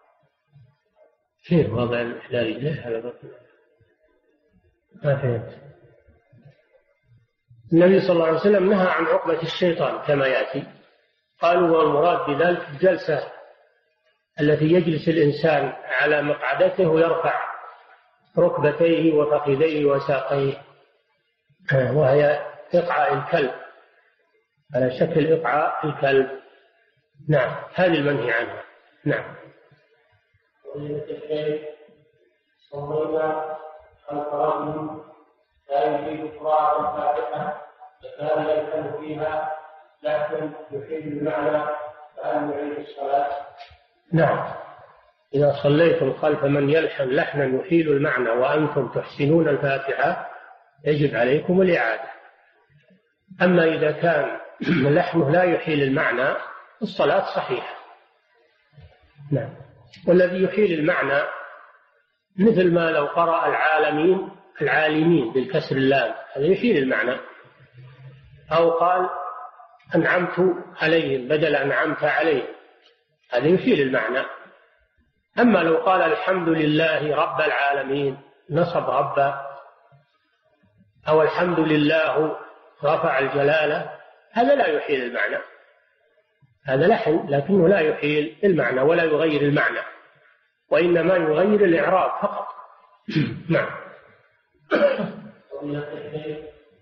كيف وضع إحدى رجليه على بطن؟ ما فهمت. النبي صلى الله عليه وسلم نهى عن عقبة الشيطان كما يأتي. قالوا والمراد بذلك الجلسة التي يجلس الإنسان على مقعدته ويرفع ركبتيه وفخذيه وساقيه، وهي إقعاء الكلب على شكل إقعاء الكلب. نعم. هذه المنهي عنها. نعم. صلينا خلف رجل لا يريد قراءة الفاتحة فكان يلحن فيها لكن يحيل المعنى فهل يعيد الصلاة؟ نعم. إذا صليتم خلف من يلحن لحنا يحيل المعنى وأنتم تحسنون الفاتحة يجب عليكم الإعادة. أما إذا كان لحنه لا يحيل المعنى الصلاة صحيحة. نعم. والذي يحيل المعنى مثل ما لو قرأ العالمين العالمين بالكسر اللام هذا يحيل المعنى، أو قال أنعمت عليهم بدل أنعمت عليهم هذا يحيل المعنى. أما لو قال الحمد لله رب العالمين نصب ربا، أو الحمد لله رفع الجلالة هذا لا يحيل المعنى، هذا لحن لكنه لا يحيل المعنى ولا يغير المعنى، وإنما يغير الإعراب فقط. نعم.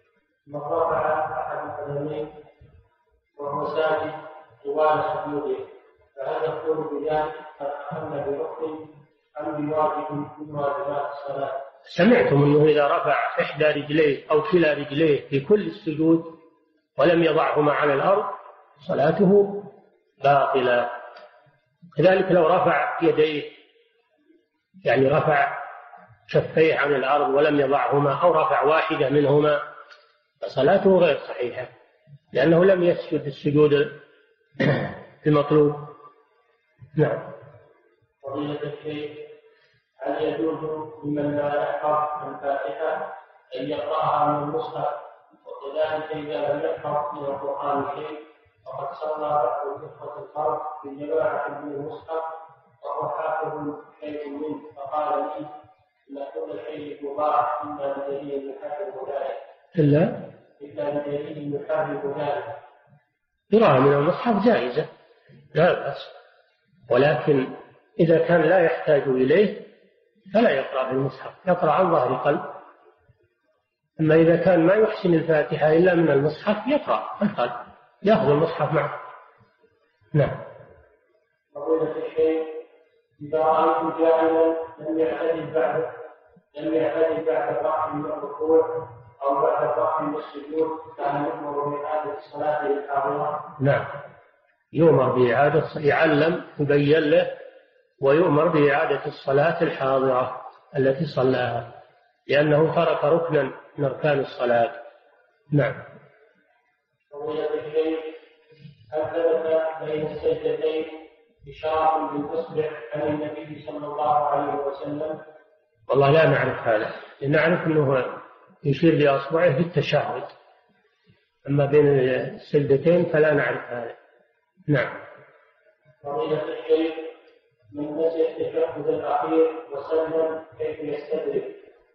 من رفع أحد القدمين وهو ساجد طوال سجوده فهل يقول بذلك قد أخذ بركن أم بواجب من واجبات الصلاة؟ سمعتم أنه إذا رفع إحدى رجليه أو كلا رجليه في كل السجود ولم يضعهما على الأرض صلاته باطلة. كذلك لو رفع يديه، يعني رفع كفيه عن الأرض ولم يضعهما أو رفع واحدة منهما فصلاته غير صحيحة، لأنه لم يسجد السجود المطلوب. نعم. فضيلة الشيخ، هل يجوز لمن لا يحفظ الفاتحة أن يقرأها من المصحف؟ وكذلك إذا لم يحفظ من القرآن شيء وقد صلى بعض الإخوة الفرد في جماعة من المصحف وهو حافظ شيء منه فقال لي إن كل شيء مباح إلا بدليل يحرم ذلك. إلا إلا بدليل يحرم ذلك. قراءة من المصحف جائزة لا بأس، ولكن إذا كان لا يحتاج إليه فلا يقرأ بالمصحف، يقرأ عن ظهر قلب. أما إذا كان ما يحسن الفاتحة إلا من المصحف يقرأ عن قلب، يأخذ المصحف معه. نعم. فضيلة الشيخ، إذا رأيت جاهلا لم يعتدل بعد لم يعتدل بعد الرفع من الركوع أو بعد الرفع من السجود فهل يؤمر بإعادة الصلاة للحاضرة؟ نعم، يؤمر بإعادة، يعلم يبين له ويؤمر بإعادة الصلاة الحاضرة التي صلاها، لأنه ترك ركنا من أركان الصلاة. نعم. فضيلة الشيخ، هل ثبت بين السجدتين إشارة بالإصبع عن النبي صلى الله عليه وسلم؟ والله لا نعرف هذا، نعرف أنه يشير بأصبعه في التشهد، أما بين السجدتين فلا نعرف هذا. نعم. فضيلة الشيخ، من نسي التشهد الأخير وسلم كيف يستدرك؟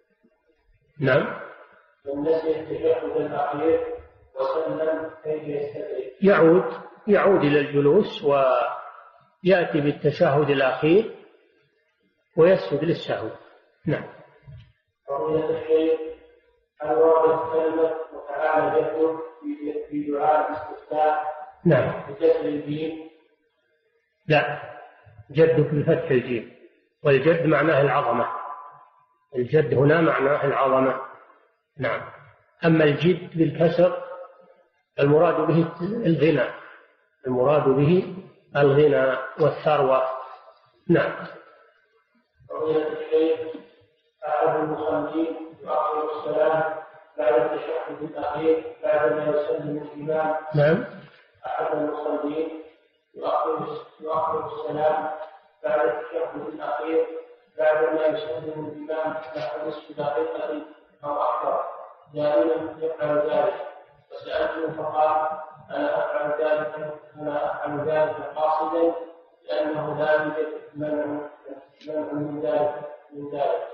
نعم. من نسي التشهد الأخير وسلم كيف يستدرك؟ يعود يعود إلى الجلوس ويأتي بالتشهد الأخير ويسجد للسهو. نعم. فضيلة الشيخ، هل وردت كلمة وتعالى جده في دعاء الاستفتاح؟ نعم. بكسر الجيم؟ لا، جد بفتح الجيم، والجد معناه العظمة، الجد هنا معناه العظمة. نعم. أما الجد بالكسر المراد به الغنى، المراد به الغنى والثروة. نعم. فضيلة الشيخ، أحد المصلين يؤخر السلام بعد التشهد الأخير بعد ما يسلم الإمام. نعم. أحد المصلين يؤخر يؤخر السلام بعد التشهد الأخير بعد ما يسلم الإمام نحو نصف دقيقة أو أكثر دائما يفعل ذلك، فسألته فقال أنا أفعل ذلك أنا أفعل ذلك قاصدا لأنه لا يوجد منع من ذلك من ذلك.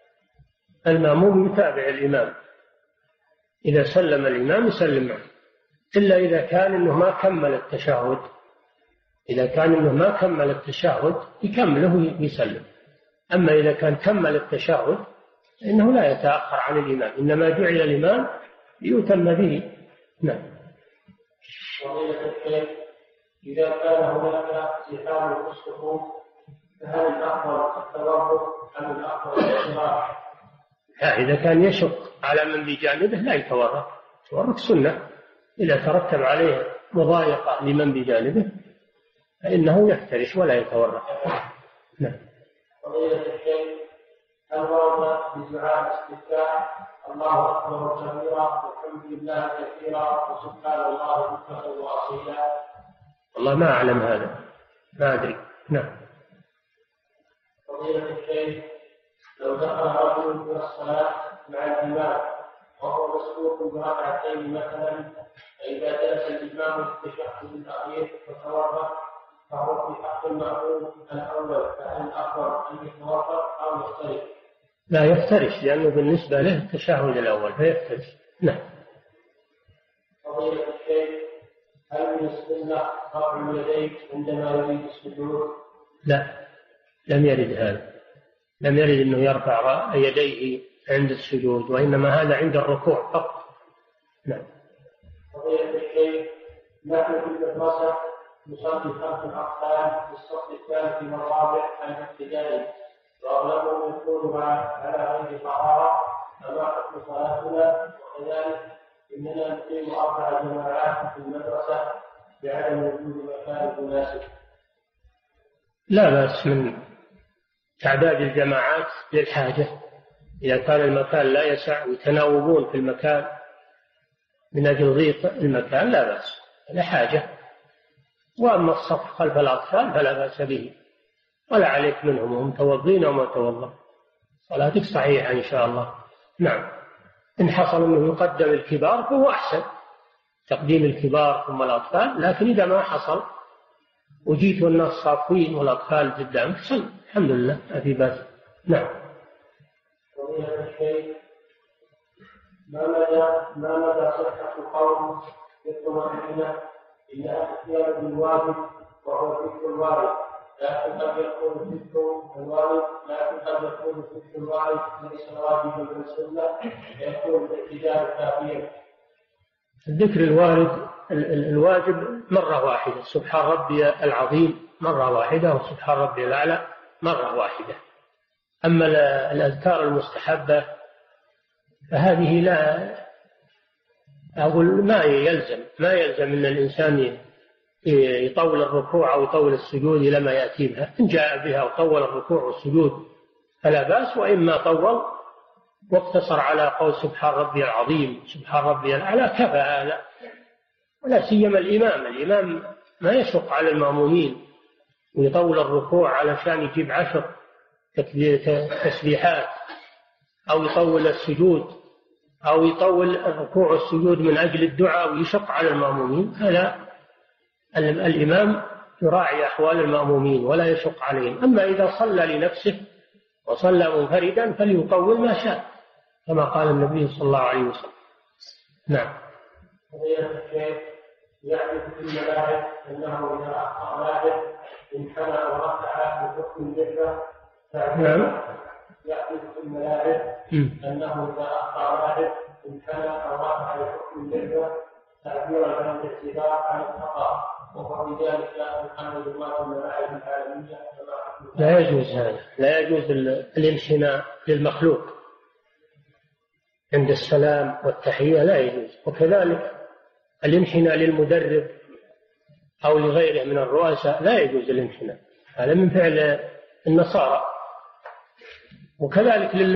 المأموم يتابع الإمام، إذا سلم الإمام يسلم معه، إلا إذا كان إنه ما كمل التشهد، إذا كان إنه ما كمل التشهد يكمله ويسلم. أما إذا كان كمل التشهد إنه لا يتأخر عن الإمام، إنما جعل الإمام ليتم به. نعم. فضيلة الشيخ، إذا كان هناك زحام في الصفوف فهل الأفضل التوقف أم الأفضل الاستراحة؟ إذا كان يشق على من بجانبه لا يتورط، التورط سنة، إذا ترتب عليه مضايقة لمن بجانبه فإنه يفترش ولا يتورط. نعم. فضيلة الشيخ، هل ورد بدعاء الاستفتاح الله أكبر كبيرا والحمد لله كثيرا وسبحان الله بكرة وأصيلا؟ والله ما أعلم هذا، ما أدري. نعم. فضيلة الشيخ، لو دخل رجل إلى الصلاة مع الإمام وهو مسبوق بركعتين مثلا، فإذا جلس الإمام في التشهد الأخير وتورط فهو في حق المأموم الأول، فهل الأفضل أن يتوقف أو يختلف؟ لا يفترش، لأنه بالنسبة له التشهد الأول فيفترش. نعم. فضيلة الشيخ، هل من السنة رفع اليدين عندما يريد السجود؟ لا، لم يرد هذا، لم يرد أنه يرفع يديه عند السجود، وإنما هذا عند الركوع فقط، نعم. فضيلة الشيخ، نحن في المدرسة نصلي خلف الأطفال في الصف الثالث والرابع الابتدائي، وأغلبهم يكون على غير طهارة، فما حكم صلاتنا؟ وكذلك إننا نقيم أربع جماعات في المدرسة بعدم وجود مكان مناسب. لا بأس من تعداد الجماعات للحاجة، إذا كان المكان لا يسع ويتناوبون في المكان من أجل ضيق المكان لا بأس، لا حاجة. وأما الصف خلف الأطفال فلا بأس به، ولا عليك منهم، هم توضين وما توضى، صلاتك صحيحة إن شاء الله. نعم. إن حصل أنه يقدم الكبار فهو أحسن، تقديم الكبار ثم الأطفال، لكن إذا ما حصل وجيت الناس صافين والأطفال قدامك صل، الحمد لله ما في بأس. نعم. ما مدى ما مدى صحة قول بالطمأنينة إنها اختيار بالواجب وهو فكر الوالد، لكن قد يكون فكر الوالد لكن قد يكون فكر الوالد ليس واجبا بالسنة يكون باعتدال كافيا. الذكر الوارد الواجب مرة واحدة، سبحان ربي العظيم مرة واحدة، وسبحان ربي الأعلى مرة واحدة. أما الأذكار المستحبة فهذه لا أقول ما يلزم ما يلزم أن الإنسان يطول الركوع أو يطول السجود إلى ما يأتي بها، إن جاء بها وطول الركوع والسجود فلا بأس، وإما طول واقتصر على قول سبحان ربي العظيم سبحان ربي الأعلى كفى هذا. ولا سيما الإمام الإمام ما يشق على المأمومين ويطول الركوع علشان يجيب عشر تسبيحات، أو يطول السجود أو يطول الركوع والسجود من أجل الدعاء ويشق على المأمومين. هذا الإمام يراعي أحوال المأمومين ولا يشق عليهم. أما إذا صلى لنفسه وصلى منفردا فليطول ما شاء كما قال النبي صلى الله عليه وسلم. نعم. يحدث في الملاعب أنه إذا أخطأ لاعب انحنى وركع بحكم الجبهة. نعم. يحدث في الملاعب أنه إذا أخطأ لاعب انحنى وركع بحكم الجبهة تعبيرا عن الاعتذار عن الخطأ، وهو بذلك لا تحمل الله الملاعب العالمية. لا يجوز هذا، لا يجوز الانحناء للمخلوق عند السلام والتحية، لا يجوز. وكذلك الانحناء للمدرب أو لغيره من الرؤساء لا يجوز الانحناء، هذا من فعل النصارى. وكذلك